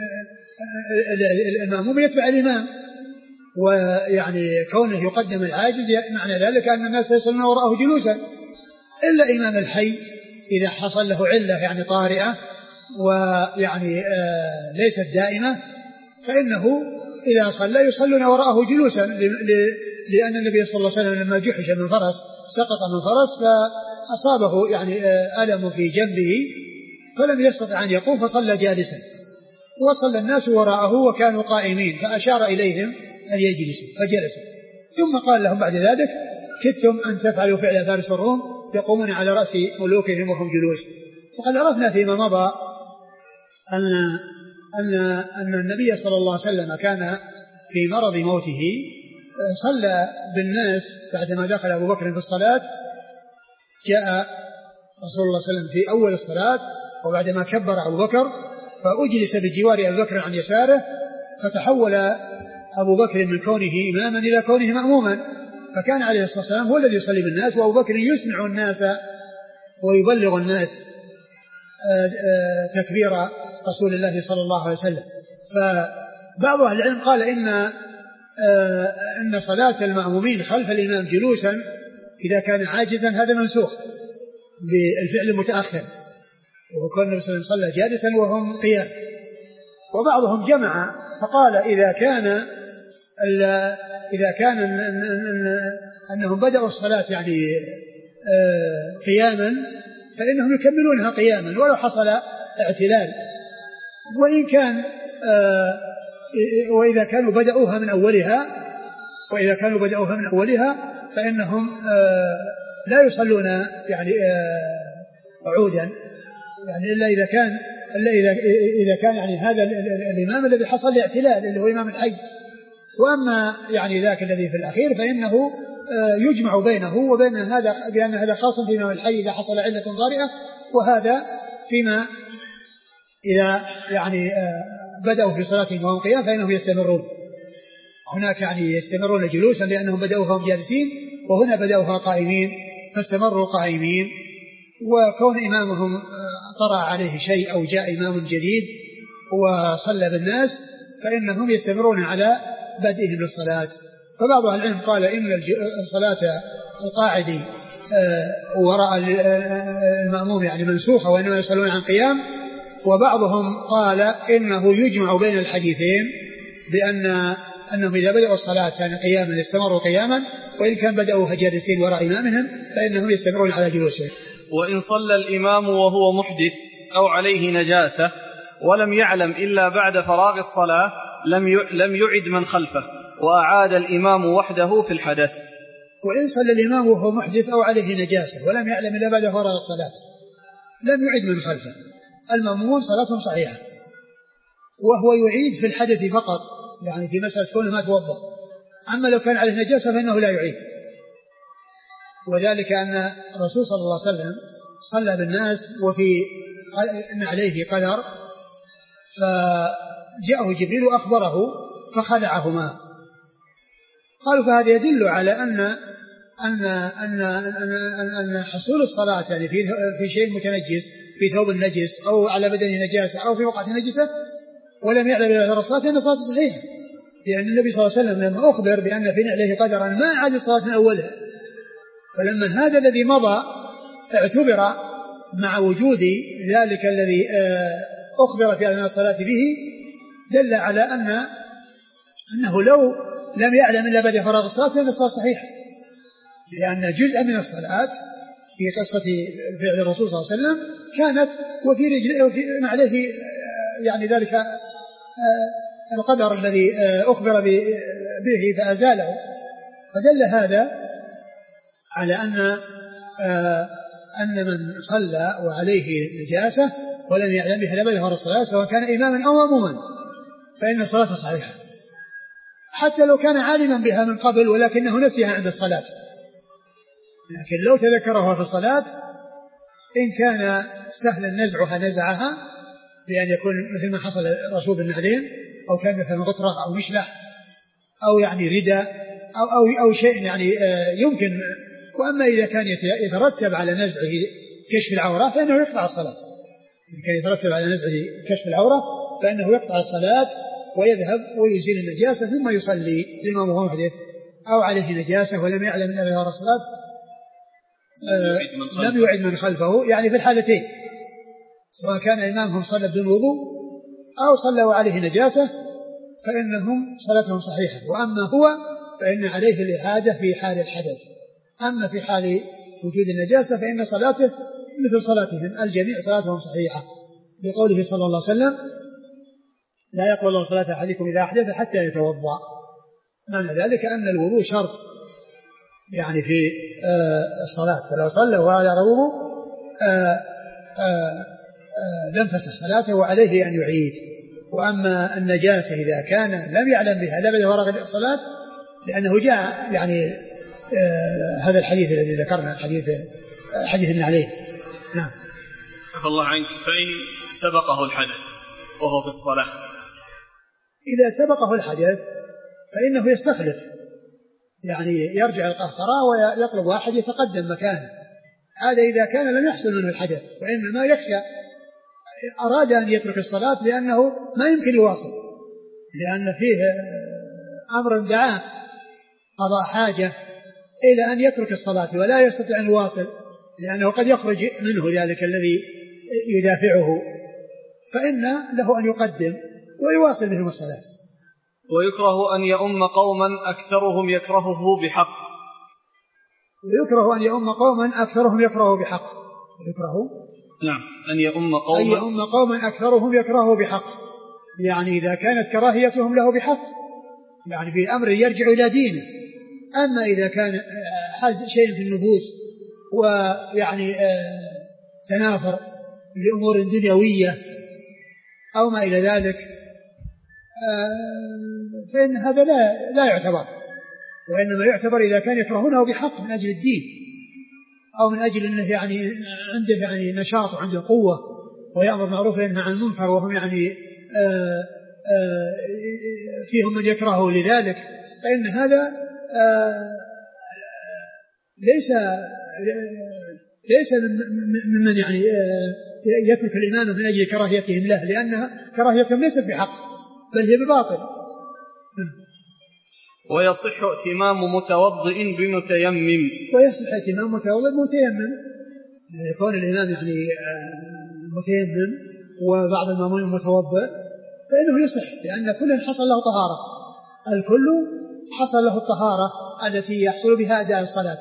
المأموم يتبع الإمام ويعني كونه يقدم العاجز معنى ذلك أن الناس يصلون وراءه جلوسا إلا إمام الحي إذا حصل له علة يعني طارئة ويعني ليست دائمة فإنه إذا صلى يصلون وراءه جلوسا لأن النبي صلى الله عليه وسلم لما جحش من فرس سقط من فرس فأصابه يعني ألم في جنبه فلم يستطع أن يقوم فصلى جالسا وصلى الناس وراءه وكانوا قائمين فأشار إليهم أن يجلسوا فجلسوا ثم قال لهم بعد ذلك كدتم أن تفعلوا فعل فارس والروم يقومون على رأس ملوكهم وهم جلوس. وقد عرفنا فيما مضى أن النبي صلى الله عليه وسلم كان في مرض موته صلى بالناس بعدما دخل أبو بكر في الصلاة جاء رسول الله صلى الله عليه وسلم في أول الصلاة وبعدما كبر أبو بكر فأجلس بجوار أبو بكر عن يساره فتحول أبو بكر من كونه إماما إلى كونه مأموما فكان عليه الصلاة والسلام هو الذي يصلي بالناس وأبو بكر يسمع الناس ويبلغ الناس تكبير رسول الله صلى الله عليه وسلم. فبعض أهل العلم قال إن صلاة المأمومين خلف الإمام جلوسا إذا كان عاجزا هذا منسوخ بالفعل المتأخر وكان النبي صلى الله عليه وسلم صلى جالسا وهم قيام. وبعضهم جمع فقال إذا كان أنهم بدأوا الصلاة يعني قياما فإنهم يكملونها قياما ولو حصل اعتلال وإن كان وإذا كانوا بدأوها من أولها فإنهم لا يصلون يعني عودا، يعني إلا إذا كان يعني هذا الإمام الذي حصل الاعتلال اللي هو إمام الحي. وأما يعني ذاك الذي في الأخير فإنه يجمع بينه وبين هذا، بأن هذا خاص في إمام الحي إذا حصل علة ضارئة، وهذا فيما إذا يعني بدأوا في صلاتهم وهم قيام فإنهم يستمرون. هناك يعني يستمرون جلوسا لأنهم بدأوها وهم جالسين، وهنا بدأوها قائمين فاستمروا قائمين. وكون إمامهم طرأ عليه شيء أو جاء إمام جديد وصلى بالناس فإنهم يستمرون على بدئهم للصلاة. فبعض العلم قال إن صلاة القاعد وراء المأموم يعني منسوخة وإنما يصلون عن قيام. وبعضهم قال إنه يجمع بين الحديثين أنهم إذا بدأوا الصلاة كان قياما استمروا قياما، وإن كان بدأوها جالسين وراء إمامهم فإنهم يستمرون على جلوسهم. وإن صلى الإمام وهو محدث أو عليه نجاسة ولم يعلم إلا بعد فراغ الصلاة لم يعد من خلفه، وأعاد الإمام وحده في الحدث. وإن صلى الإمام وهو محدث أو عليه نجاسة ولم يعلم إلا بعد فراغ الصلاة لم يعد من خلفه، المأمومون صلاتهم صحيحة، وهو يعيد في الحدث فقط، يعني في مسألة كونه ما توضأ. أما لو كان عليه نجاسة فإنه لا يعيد، وذلك أن الرسول صلى الله عليه وسلم صلى بالناس وفي عليه قدر، فجاءه جبريل وأخبره فخلعهما. قالوا فهذا يدل على أن حصول الصلاة يعني في شيء متنجس، في ثوب النجس أو على بدن نجاسة أو في وقعة نجسة ولم يعلم إلى الصلاة أن صلاة صحيحة، لأن النبي صلى الله عليه وسلم لما أخبر بأن في نعله قدرا ما عاد الصلاة من أولها، فلما هذا الذي مضى اعتبر مع وجود ذلك الذي أخبر في أثناء الصلاة به، دل على أنه لو لم يعلم إلا بعد فراغ الصلاة فإن الصلاة صحيحة، لأن جزء من الصلاة في قصة فعل الرسول صلى الله عليه وسلم كانت وفي عليه في يعني ذلك القدر الذي أخبر به فأزاله، فدل هذا على أن من صلى وعليه نجاسة ولم يعلم بها إلا بعد الصلاة سواء كان إماما أو مأموما فإن الصلاة صحيحة، حتى لو كان عالما بها من قبل ولكنه نسيها عند الصلاة. لكن لو تذكرها في الصلاة إن كان سهلا نزعها نزعها، بأن يكون مثل ما حصل الرسول بالنعلين، أو كان مثل غطرة أو مشلح أو يعني رداء أو شيء يعني يمكن. وأما إذا كان يترتب على نزعه كشف العورة فإنه يقطع الصلاة، إذا كان يترتب على نزعه كشف العورة فإنه يقطع الصلاة ويذهب ويزيل النجاسة ثم يصلي الإمام وهو محدث أو عليه نجاسة ولم يعلم أن هذا الصلاة لم يعد من خلفه، يعني في الحالتين سواء كان إمامهم صلى بدون وضوء أو صلى وعليه نجاسة فإنهم صلاتهم صحيحة. وأما هو فإن عليه الإعادة في حال الحدث، أما في حال وجود النجاسة فإن صلاته مثل صلاتهم الجميع صلاتهم صحيحة، بقوله صلى الله عليه وسلم لا يقبل الله صلاة أحدكم إذا أحدث حتى يتوضأ. معنى ذلك أن الوضوء شرط يعني في الصلاة، فلو صلى وعلى وضوء لم تصح صلاته وعليه أن يعيد. وأما النجاسة إذا كان لم يعلم بها لا بد ورغ الصلاة، لأنه جاء يعني هذا الحديث الذي ذكرنا حديث النعلين. نعم. عفى الله عنك. فإن سبقه الحدث وهو في الصلاة، إذا سبقه الحدث فإنه يستخلف، يعني يرجع القهقرة ويطلب واحد يتقدم مكانه، هذا إذا كان لم يحصل منه الحدث، وإنما يخشى أراد أن يترك الصلاة لأنه ما يمكن يواصل، لأن فيه أمر دعاه قضاء حاجة إلى أن يترك الصلاة ولا يستطيع أن يواصل لأنه قد يخرج منه ذلك الذي يدافعه، فإن له أن يقدم ويواصل بهم الصلاة. ويكره أن يؤم قوما أكثرهم يكرهه بحق. ويكره أن يؤم قوما أكثرهم يكرهه بحق. يكره نعم أن يؤم قوما أكثرهم يكرهه بحق، يعني إذا كانت كراهيتهم له بحق، يعني في أمر يرجع إلى دينه. أما إذا كان حاز شيء في النفوس ويعني تنافر لأمور دنيوية أو ما إلى ذلك، فإن هذا لا يعتبر، وإنما يعتبر إذا كان يكرهونه بحق من أجل الدين، أو من أجل أنه يعني عنده يعني نشاط وعنده قوة ويأمر معروف وينهى عن المنكر، وهم يعني فيهم من يكرهه لذلك، فإن هذا ليس ممن يعني يترك الإمامة من أجل كراهيتهم له، لأن كراهيتهم ليست بحق بل هي بباطل. ويصح ائتمام متوضئ بمتيمم. ويصح ائتمام متوضئ بمتيمم، يعني يكون الإمام يعني متيمم وبعض المأمومين متوضئ، فإنه يصح، لأن كل حصل له طهارة، الكل حصل له الطهارة التي يحصل بها أداء الصلاة.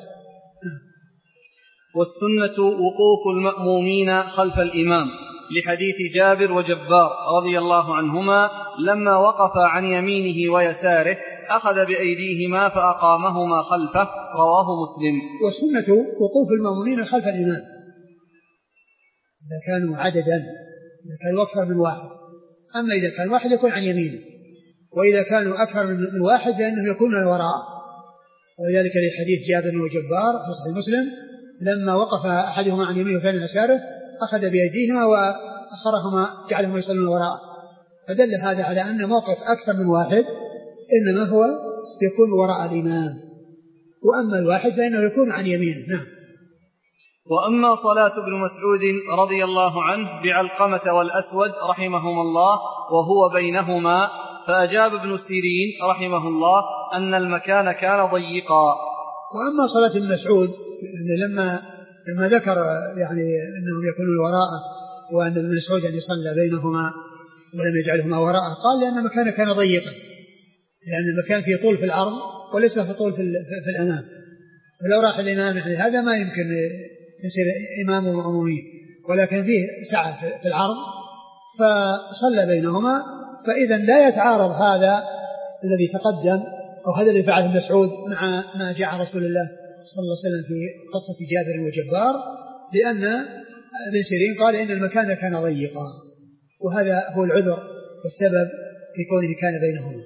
والسنة وقوف المأمومين خلف الإمام، لحديث جابر وجبار رضي الله عنهما لما وقف عن يمينه ويساره أخذ بأيديهما فأقامهما خلفه، رواه مسلم. والسنة وقوف المأمومين خلف الإمام إذا كانوا عددا، إذا كانوا أكثر من واحد. أما إذا كان واحد يكون عن يمينه، وإذا كانوا أكثر من واحد فإنهم يكونون وراءه، وذلك لحديث جابر وجبار في صحيح مسلم لما وقف أحدهما عن يمينه وثاني يساره أخذ بأيديهما وأخرهما جعلهما يصلون وراءه، فدل هذا على أن موقف أكثر من واحد إنما هو يكون وراء الإمام، وأما الواحد فإنه يكون عن يمينه. نعم. وأما صلاة ابن مسعود رضي الله عنه بعلقمة والأسود رحمهما الله وهو بينهما، فأجاب ابن سيرين رحمه الله أن المكان كان ضيقا. وأما صلاة ابن مسعود لما ذكر يعني أنهم يكونون وراءه، وأن ابن مسعود يعني صلى بينهما ولم يجعلهما وراءه، قال لأن المكان كان ضيقا، لأن المكان فيه طول في العرض وليس في طول في الأمام، ولو راح الإمام يعني هذا ما يمكن يصير إمام ومأمومين، ولكن فيه سعة في العرض فصلى بينهما. فإذا لا يتعارض هذا الذي تقدم أو هذا اللي فعله ابن مسعود مع ما جاء عن رسول الله صلى الله عليه وسلم في قصة جابر وجبار، لأن ابن سيرين قال إن المكان كان ضيقا، وهذا هو العذر والسبب في كونه كان بينهما.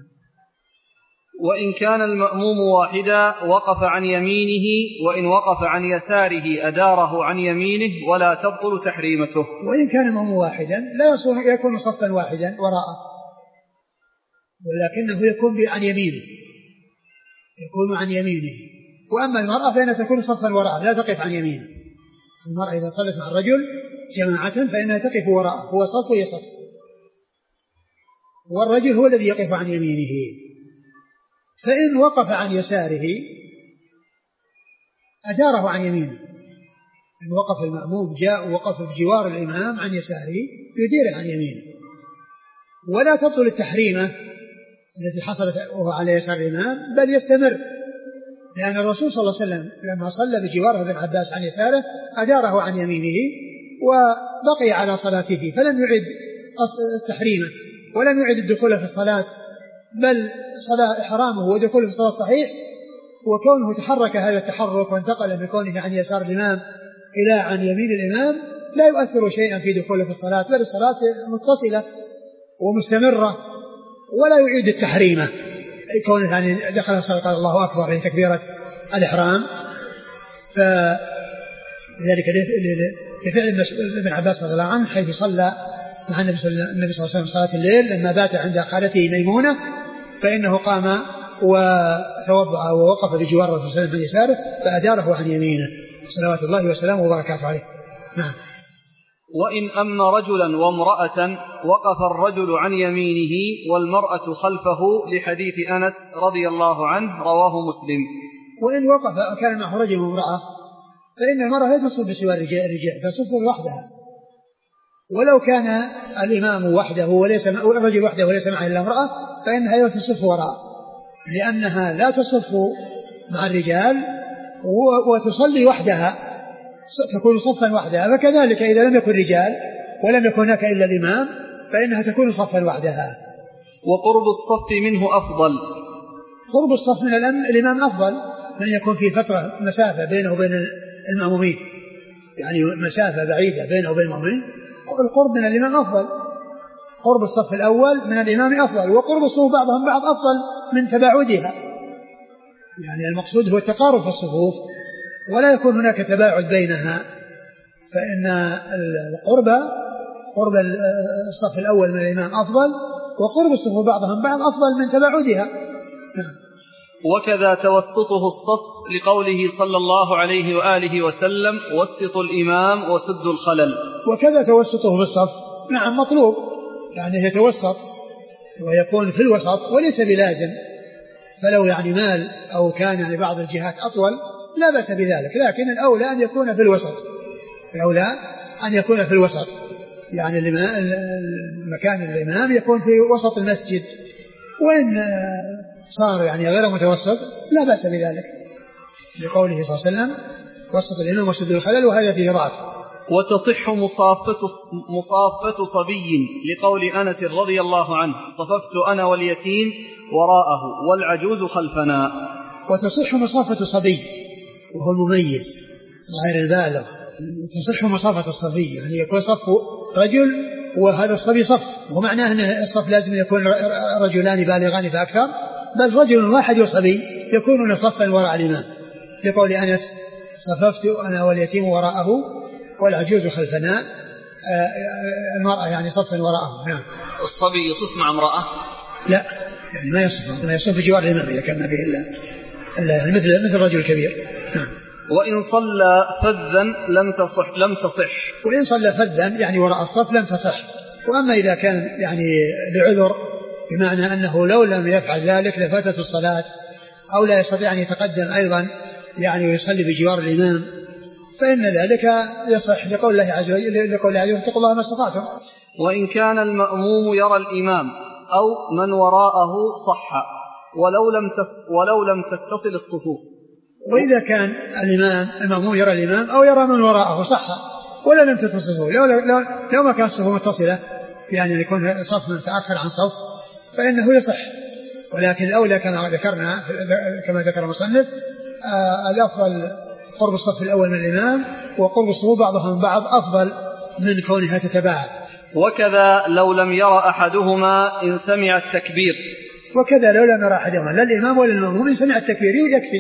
وإن كان المأموم واحدا وقف عن يمينه، وإن وقف عن يساره أداره عن يمينه ولا تبطل تحريمته. وإن كان المأموم واحدا لا يكون صفا واحدا وراءه، ولكنه يكون عن يمينه، يكون عن يمينه. وأما المرأة فإنها تكون صفا وراءه لا تقف عن يمينه. المرأة إذا صلت مع الرجل جماعة فإنها تقف وراءه، هو صف ويصف، والرجل هو الذي يقف عن يمينه. فإن وقف عن يساره أداره عن يمينه. إن وقف المأموم جاء ووقف بجوار الإمام عن يساره يديره عن يمينه، ولا تبطل التحريمة التي حصلت وهو على يسار الإمام، بل يستمر، لأن الرسول صلى الله عليه وسلم لما صلى بجوار ابن عباس عن يساره أداره عن يمينه وبقي على صلاته، فلم يعد التحريمة ولم يعد الدخول في الصلاة، بل صلاة إحرامه ودخوله في الصلاة صحيح. وكونه تحرك هذا التحرك وانتقل من كونه عن يسار الإمام إلى عن يمين الإمام لا يؤثر شيئا في دخوله في الصلاة، بل الصلاة متصلة ومستمرة، ولا يعيد التحريمة كونه يعني دخل الصلاة قال الله أكبر لتكبيرة الإحرام. فذلك لفعل ابن عباس رضي الله عنه حيث صلى مع النبي صلى الله عليه وسلم صلاة الليل لما بات عند خالته ميمونة، فإنه قام وتوضأ ووقف بجوار الرسول صلى الله عليه وسلم عن يساره فأداره عن يمينه صلوات الله وسلامه وبركاته عليه. نعم. وإن أما رجلا وامرأة وقف الرجل عن يمينه والمرأة خلفه، لحديث أنس رضي الله عنه رواه مسلم. وإن وقف كان معه رجل وامرأة فإن المرأة لا تصف بسوى الرجال، تصف وحدها، ولو كان الإمام وحده وليس الرجل وحده وليس معه إلا امرأة فإنها تصف وراء، لأنها لا تصف مع الرجال وتصلي وحدها، تكون صفا وحدها. فكذلك إذا لم يكن رجال ولم يكن هناك إلا الإمام فإنها تكون صفا وحدها. وقرب الصف منه أفضل. قرب الصف من الإمام أفضل من يكون في فترة مسافة بينه وبين المأمومين، يعني مسافة بعيدة بينه وبين المأمومين. القرب من الإمام أفضل، قرب الصف الأول من الإمام أفضل، وقرب الصفوف بعضهم بعض أفضل من تباعدها. يعني المقصود هو التقارب في الصفوف ولا يكون هناك تباعد بينها، فإن قرب الصف الأول من الإمام أفضل، وقرب الصفوف بعضهم بعض أفضل من تباعدها. وكذا توسطه الصف لقوله صلى الله عليه وآله وسلم وسطوا الإمام وسدوا الخلل. وكذا توسطه في الصف نعم مطلوب، يعني يتوسط ويكون في الوسط وليس بلازم، فلو يعني مال أو كان يعني بعض الجهات أطول لا بأس بذلك، لكن الأولى أن يكون في الوسط، الأولى أن يكون في الوسط، يعني مكان الإمام يكون في وسط المسجد، وإن صار يعني غير متوسط لا بأس بذلك، لقوله صلى الله عليه وسلم وسط الإمام وسد الخلل، وهذا فيه ضعف. وتصح مصافة صبي لقول أنس رضي الله عنه صففت أنا واليتيم وراءه والعجوز خلفنا. وتصح مصافة صبي وهو المميز غير البالغ، تصح مصافة الصبي، يعني يكون صف رجل وهذا الصبي صف، ومعناه أن الصف لازم يكون رجلان بالغان فأكثر، بل رجل واحد وصبي يكونون صفا وراء الإمام، لقول أنس صففت أنا واليتيم وراءه والعجوز خلفنا، المرأة يعني صفا وراءه. نعم. الصبي يصف مع امرأة؟ لا، يعني ما يصف بجوار الإمام إذا كان به إلا يعني مثل الرجل الكبير. نعم. وإن صلى فذا لم تصح. وإن صلى فذا يعني وراء الصف لم تصح. وأما إذا كان يعني لعذر، بمعنى أنه لو لم يفعل ذلك لفاتت الصلاة، أو لا يستطيع أن يتقدم أيضا يعني ويصلي بجوار الإمام، فإن ذلك يصح لقول الله عز وجل اتقوا الله ما استطعتم. وإن كان المأموم يرى الإمام أو من وراءه صح ولو لم تتصل الصفوف. وإذا كان المأموم يرى الإمام أو يرى من وراءه صح ولا لم تتصل الصفوف، لو ما كان الصفوف متصلة يعني يكون صف متأخر عن صف فإنه يصح، ولكن الأولى كما ذكرنا كما ذكر المصنف الأفضل قرب الصف الأول من الإمام، وقرب الصفوف بعضهم بعض أفضل من كونها تتباعد. وكذا لو لم يرى أحدهما إن سمع التكبير. وكذا لو لم يرى أحدهما لا الإمام ولا المأموم إن سمع التكبير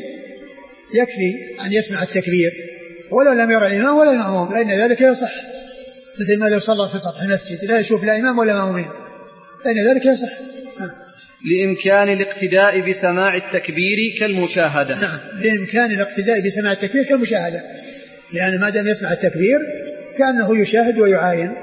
يكفي أن يسمع التكبير، ولو لم يرى الإمام ولا المأموم، لأن ذلك يصح، مثل ما لو صلى في سطح المسجد لا يشوف لا إمام ولا مأمومين، لأن ذلك يصح. لإمكان الاقتداء بسماع التكبير كالمشاهدة. نعم، لإمكان الاقتداء بسماع التكبير كالمشاهدة، لأن ما دام يسمع التكبير كأنه يشاهد ويعاين.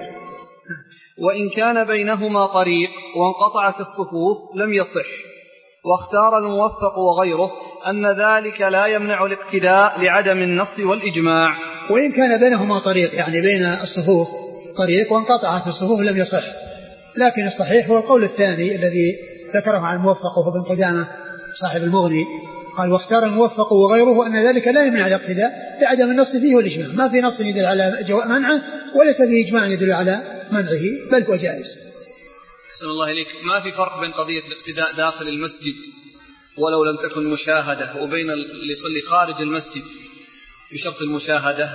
وإن كان بينهما طريق وانقطعت الصفوف لم يصح. واختار الموفق وغيره أن ذلك لا يمنع الاقتداء لعدم النص والإجماع. وإن كان بينهما طريق يعني بين الصفوف طريق وانقطعت الصفوف لم يصح، لكن الصحيح هو القول الثاني الذي ذكره عن الموفق وهو ابن قدامة صاحب المغني، قال واختار الموفق وغيره أن ذلك لا يمنع الاقتداء لعدم النص فيه والإجماع، ما في نص يدل على منعه وليس فيه إجماع يدل على منعه بل هو جائز. أحسن الله إليك. ما في فرق بين قضية الاقتداء داخل المسجد ولو لم تكن مشاهدة وبين اللي يصلي خارج المسجد بشرط المشاهدة؟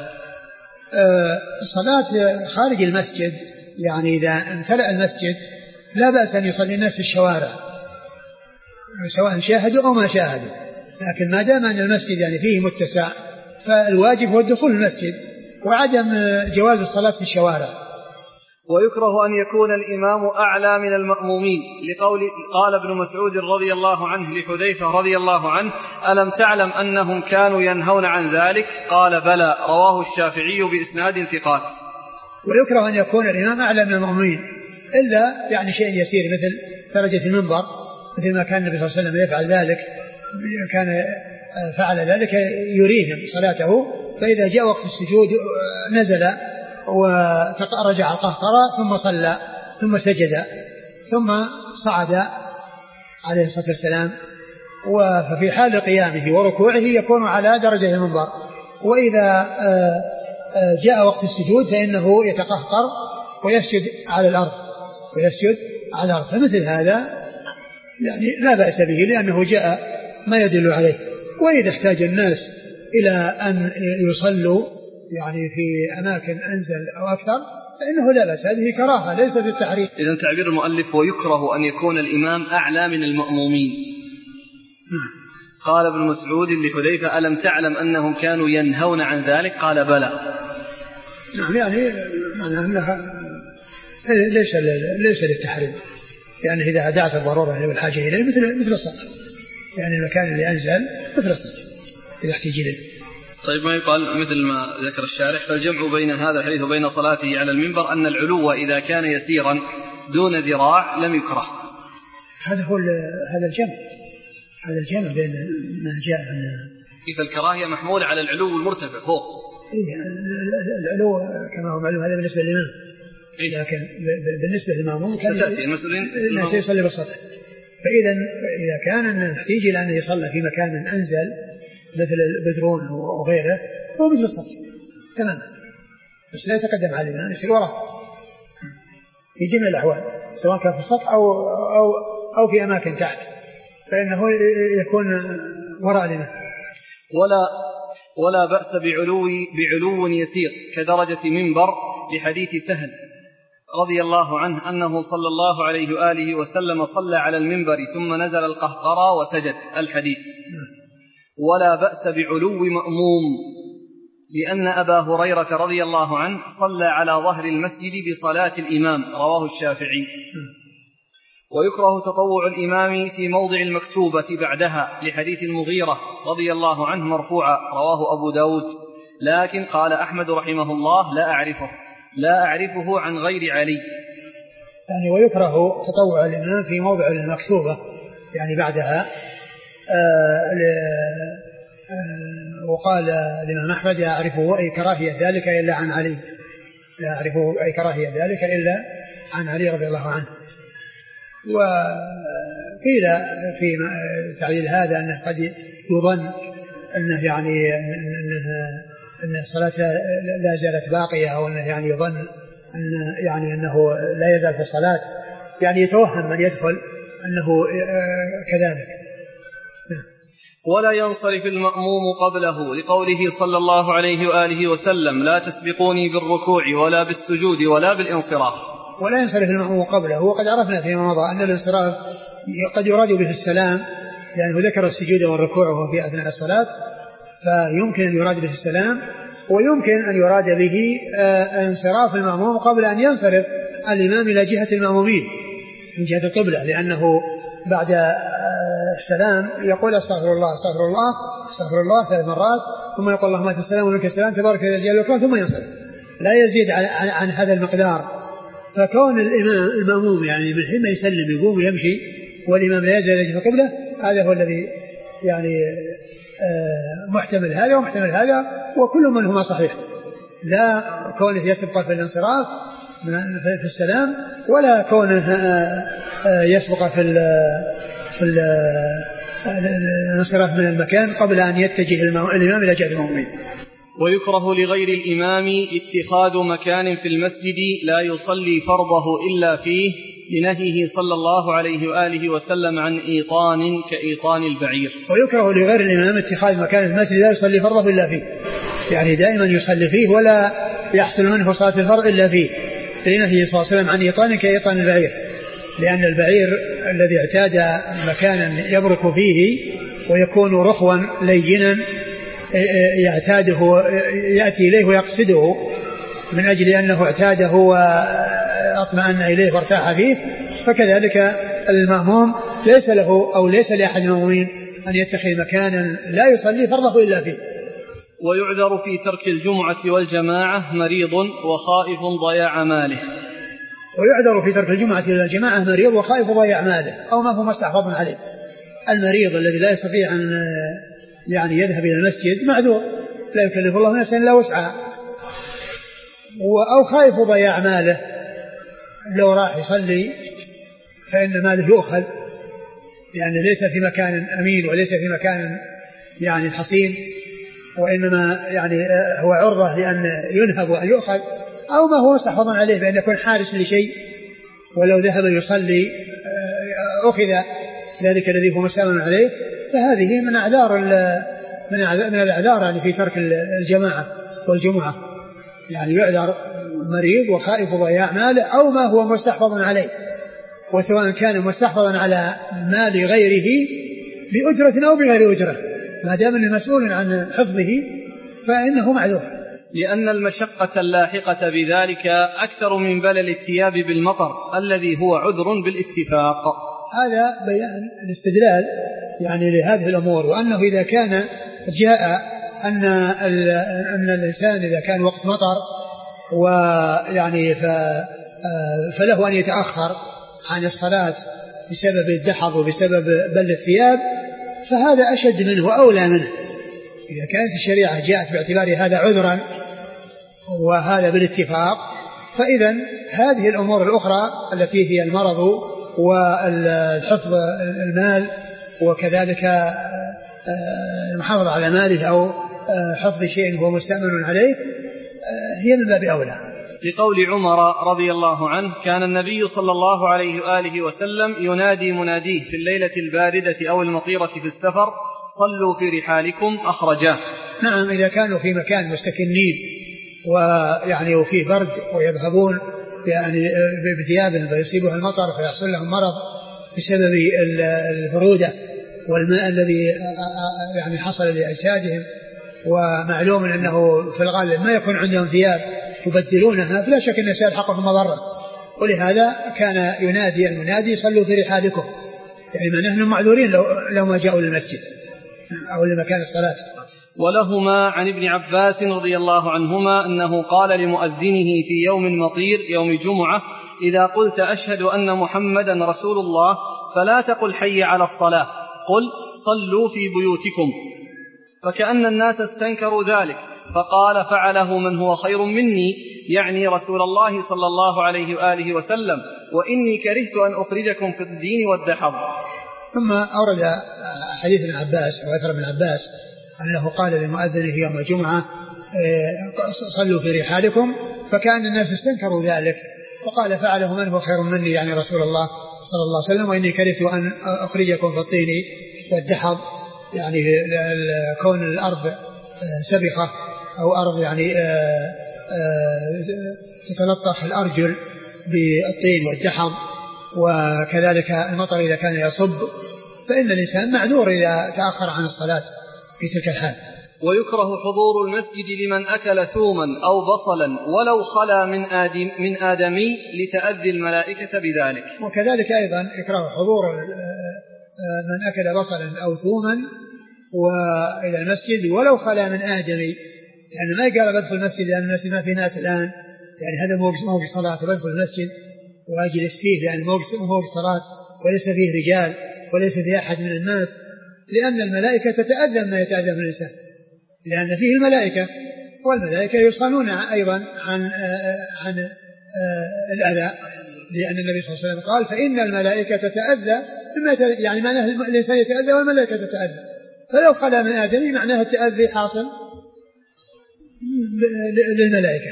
الصلاة خارج المسجد يعني إذا امتلأ المسجد لا بأس أن يصلي الناس في الشوارع سواء شاهدوا أو ما شاهدوا، لكن ما دام أن المسجد يعني فيه متسع فالواجب هو الدخول المسجد وعدم جواز الصلاة في الشوارع. ويكره أن يكون الإمام أعلى من المأمومين لقول قال ابن مسعود رضي الله عنه لحذيفة رضي الله عنه ألم تعلم أنهم كانوا ينهون عن ذلك؟ قال بلى، رواه الشافعي بإسناد ثقات. ويكره أن يكون الإمام أعلى من المأمومين إلا يعني شيء يسير مثل درجة المنبر، مثل ما كان النبي صلى الله عليه وسلم يفعل ذلك، كان فعل ذلك يريهم صلاته، فإذا جاء وقت السجود نزل ورجع القهقرة ثم صلى ثم سجد ثم صعد عليه الصلاة والسلام، وفي حال قيامه وركوعه يكون على درجة المنبر، وإذا جاء وقت السجود فإنه يتقهقر ويسجد على الأرض، ويسجد على الأرض. فمثل هذا يعني لا بأس به لأنه جاء ما يدل عليه. وإذا احتاج الناس إلى أن يصلوا يعني في أماكن أنزل أو أكثر فإنه لا بأس، هذه كراهة ليس بالتحريم. إذن تعبير المؤلف ويكره أن يكون الإمام أعلى من المأمومين. قال ابن مسعود لحذيفة: ألم تعلم أنهم كانوا ينهون عن ذلك؟ قال: بلى. نعم، يعني أنها ليس للتحريم، يعني إذا دعت الضرورة والحاجة إليه مثل السطح، يعني المكان اللي أنزل مثل السطح إذا احتاج إليه. طيب ما يقال مثل ما ذكر الشارح: فالجمع بين هذا الحديث وبين صلاته على المنبر أن العلو إذا كان يسيرا دون ذراع لم يكره. هذا الجمع بين ما جاء كيف الكراهية محمولة على العلو المرتفع فوق. العلو كما هو معلوم هذا بالنسبة للإمام، لكن بالنسبة للمأموم كان الناس يصلي بالسطح. فإذا كان نحتاج إلى أن يصلي في مكان أنزل مثل البدرون وغيره فهو مثل السطح تمام، بس لا يتقدم على الإمام، يصير وراء في جميع الأحوال سواء كان في السطح أو في أماكن تحت، فإنه يكون وراء الإمام. ولا بأس بعلو يسير كدرجة منبر لحديث سهل رضي الله عنه أنه صلى الله عليه وآله وسلم صلى على المنبر ثم نزل القهقرى وسجد الحديث. ولا بأس بعلو مأموم لأن أبا هريرة رضي الله عنه صلى على ظهر المسجد بصلاة الإمام رواه الشافعي. ويكره تطوع الإمام في موضع المكتوبة بعدها لحديث المغيرة رضي الله عنه مرفوعا رواه أبو داود، لكن قال أحمد رحمه الله لا أعرفه عن غير علي. يعني ويكره تطوع الإمام في موضع المكتوبة يعني بعدها. وقال الإمام أحمد: لا أعرفه أي كراهية ذلك إلا عن علي، لا أعرفه أي كراهية ذلك إلا عن علي رضي الله عنه. وقيل في تعليل هذا أنه قد يظن أنه يعني أن الصلاة لا زالت باقية، أو أنه يعني يظن أن يعني أنه لا يزال في الصلاة، يعني يتوهم من يدخل أنه كذلك. ولا ينصرف المأموم قبله لقوله صلى الله عليه وآله وسلم: لا تسبقوني بالركوع ولا بالسجود ولا بالانصراف. ولا ينصرف المأموم قبله، وقد عرفنا فيما مضى أن الانصراف قد يراد به السلام، لأنه ذكر السجود والركوع وهو في أثناء الصلاة، فيمكن أن يراد به السلام، ويمكن أن يراد به انصراف المأموم قبل أن ينصرف الإمام إلى جهة المأمومين من جهة القبلة، لأنه بعد السلام يقول: أستغفر الله أستغفر الله أستغفر الله 3 مرات، ثم يقول: اللهم أنت السلام ومنك السلام تبارك ذا الجلال والإكرام، ثم ينصرف، لا يزيد عن هذا المقدار. فكون المأموم يعني من حين ما يسلم يقوم ويمشي والإمام لا يزال يجي في القبلة، هذا هو الذي يعني محتمل هذا ومحتمل هذا، وكل منهما صحيح، لا كونه يسبق في الانصراف في السلام، ولا كونه يسبق في الانصراف من المكان قبل أن يتجه الإمام إلى جهة المأمومين. ويكره لغير الإمام اتخاذ مكان في المسجد لا يصلي فرضه إلا فيه لنهيه صلى الله عليه وآله وسلم عن إيطان كإيطان البعير. ويكره لغير الإمام اتخاذ مكان في المسجد لا يصلي فرضه إلا فيه، يعني دائما يصلي فيه ولا يحصل منه صلاة الفرض إلا فيه لنهيه صلى الله عليه وسلم عن إيطان كإيطان البعير، لأن البعير الذي اعتاد مكانا يبرك فيه ويكون رخوا لينا يعتاده يأتي إليه ويقصده من أجل أنه اعتاده وأطمأن إليه وارتاح فيه، فكذلك المأموم ليس له أو ليس لأحد المأمومين أن يتخذ مكانا لا يصلي فرضه إلا فيه. ويعذر في ترك الجمعة والجماعة مريض وخائف ضياع ماله. ويعذر في ترك الجمعة والجماعة مريض وخائف ضياع ماله أو ما هو مستحفظ عليه. المريض الذي لا يستطيع أن يعني يذهب إلى المسجد معذور، لا يكلف الله نفسا إلا وسعها. أو خائف ضياع ماله، لو راح يصلي فإن ماله يؤخذ، يعني ليس في مكان أمين وليس في مكان يعني حصين، وإنما يعني هو عرضة لأن ينهب وأن يؤخذ، أو ما هو مستحفظا عليه بأن يكون حارس لشيء ولو ذهب يصلي أخذ ذلك الذي هو مستأمن عليه، فهذه من الأعذار يعني في ترك الجماعة والجمعة، يعني يعذر مريض وخائف ضياع ماله أو ما هو مستحفظ عليه، وسواء كان مستحفظا على مال غيره بأجرة أو بغير أجرة، ما دام المسؤول عن حفظه فإنه معذور. لأن المشقة اللاحقة بذلك أكثر من بلل الثياب بالمطر الذي هو عذر بالاتفاق. هذا بيان الاستدلال يعني لهذه الأمور، وأنه إذا كان جاء أن الإنسان إذا كان وقت مطر ويعني فله أن يتأخر عن الصلاة بسبب الدحض وبسبب بل الثياب، فهذا أشد منه وأولى منه. إذا كانت الشريعة جاءت باعتبار هذا عذرا وهذا بالاتفاق، فإذا هذه الأمور الأخرى التي هي المرض والحفظ المال وكذلك المحافظة على ماله أو حفظ شيء هو مستأمن عليه هي من باب أولى. لقول عمر رضي الله عنه: كان النبي صلى الله عليه وآله وسلم ينادي مناديه في الليلة الباردة أو المطيرة في السفر: صلوا في رحالكم، أخرجاه. نعم، إذا كانوا في مكان مستكنين ويعني وفيه برد ويذهبون يعني بثيابهم فيصيبها المطر فيحصل لهم مرض بسبب البرودة والماء الذي يعني حصل لأجسادهم، ومعلوم أنه في الغالب ما يكون عندهم ثياب يبدلونها، فلا شك أن سيلحقهم مضرة. ولهذا كان ينادي المنادي: صلوا في رحالكم، يعني ما نحن معذورين لو ما جاءوا للمسجد أو لمكان الصلاة. ولهما عن ابن عباس رضي الله عنهما أنه قال لمؤذنه في يوم مطير يوم جمعة: إذا قلت أشهد أن محمدا رسول الله فلا تقل حي على الصلاة، قل صلوا في بيوتكم. فكأن الناس استنكروا ذلك، فقال: فعله من هو خير مني، يعني رسول الله صلى الله عليه وآله وسلم، وإني كرهت أن أخرجكم في الدين والدحض. ثم أورد حديث ابن عباس أو أثر ابن عباس أنه قال للمؤذن يوم الجمعة: صلوا في رحالكم، فكأن الناس استنكروا ذلك، وقال: فعله من هو خير مني، يعني رسول الله صلى الله عليه وسلم، وإني كرهت أن أخرجكم في الطين والدحض، يعني كون الأرض سبخة أو أرض يعني تتلطخ الأرجل بالطين والدحض، وكذلك المطر إذا كان يصب، فإن الإنسان معذور إذا تأخر عن الصلاة في تلك الحال. ويكره حضور المسجد لمن أكل ثوما أو بصلا ولو خلا من آدمي لتأذي الملائكة بذلك. وكذلك أيضا يكره حضور من أكل بصلا أو ثوما وإلى المسجد ولو خلا من آدمي، يعني ما قال بدخل المسجد لأن المسجد ما في ناس الآن، يعني هذا موقف صلاة، بدخل المسجد وأجلس فيه لأن موقف صلاة وليس فيه رجال وليس فيه أحد من الناس، لأن الملائكة تتأذى ما يتأذى من الإنسان، لأن فيه الملائكة، والملائكة يصانون أيضا عن الأذى، لأن النبي صلى الله عليه وسلم قال: فإن الملائكة تتأذى يعني معناه الإنسان يتأذى والملائكة تتأذى، فلو خلا من آدمي معناه التأذي حاصل للملائكة.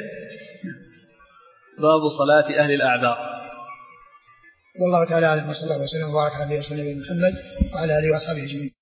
باب صلاة أهل الأعذار. والله تعالى أعلم، وصلى الله وسلم وبارك على نبينا محمد وعلى آله وأصحابه أجمعين.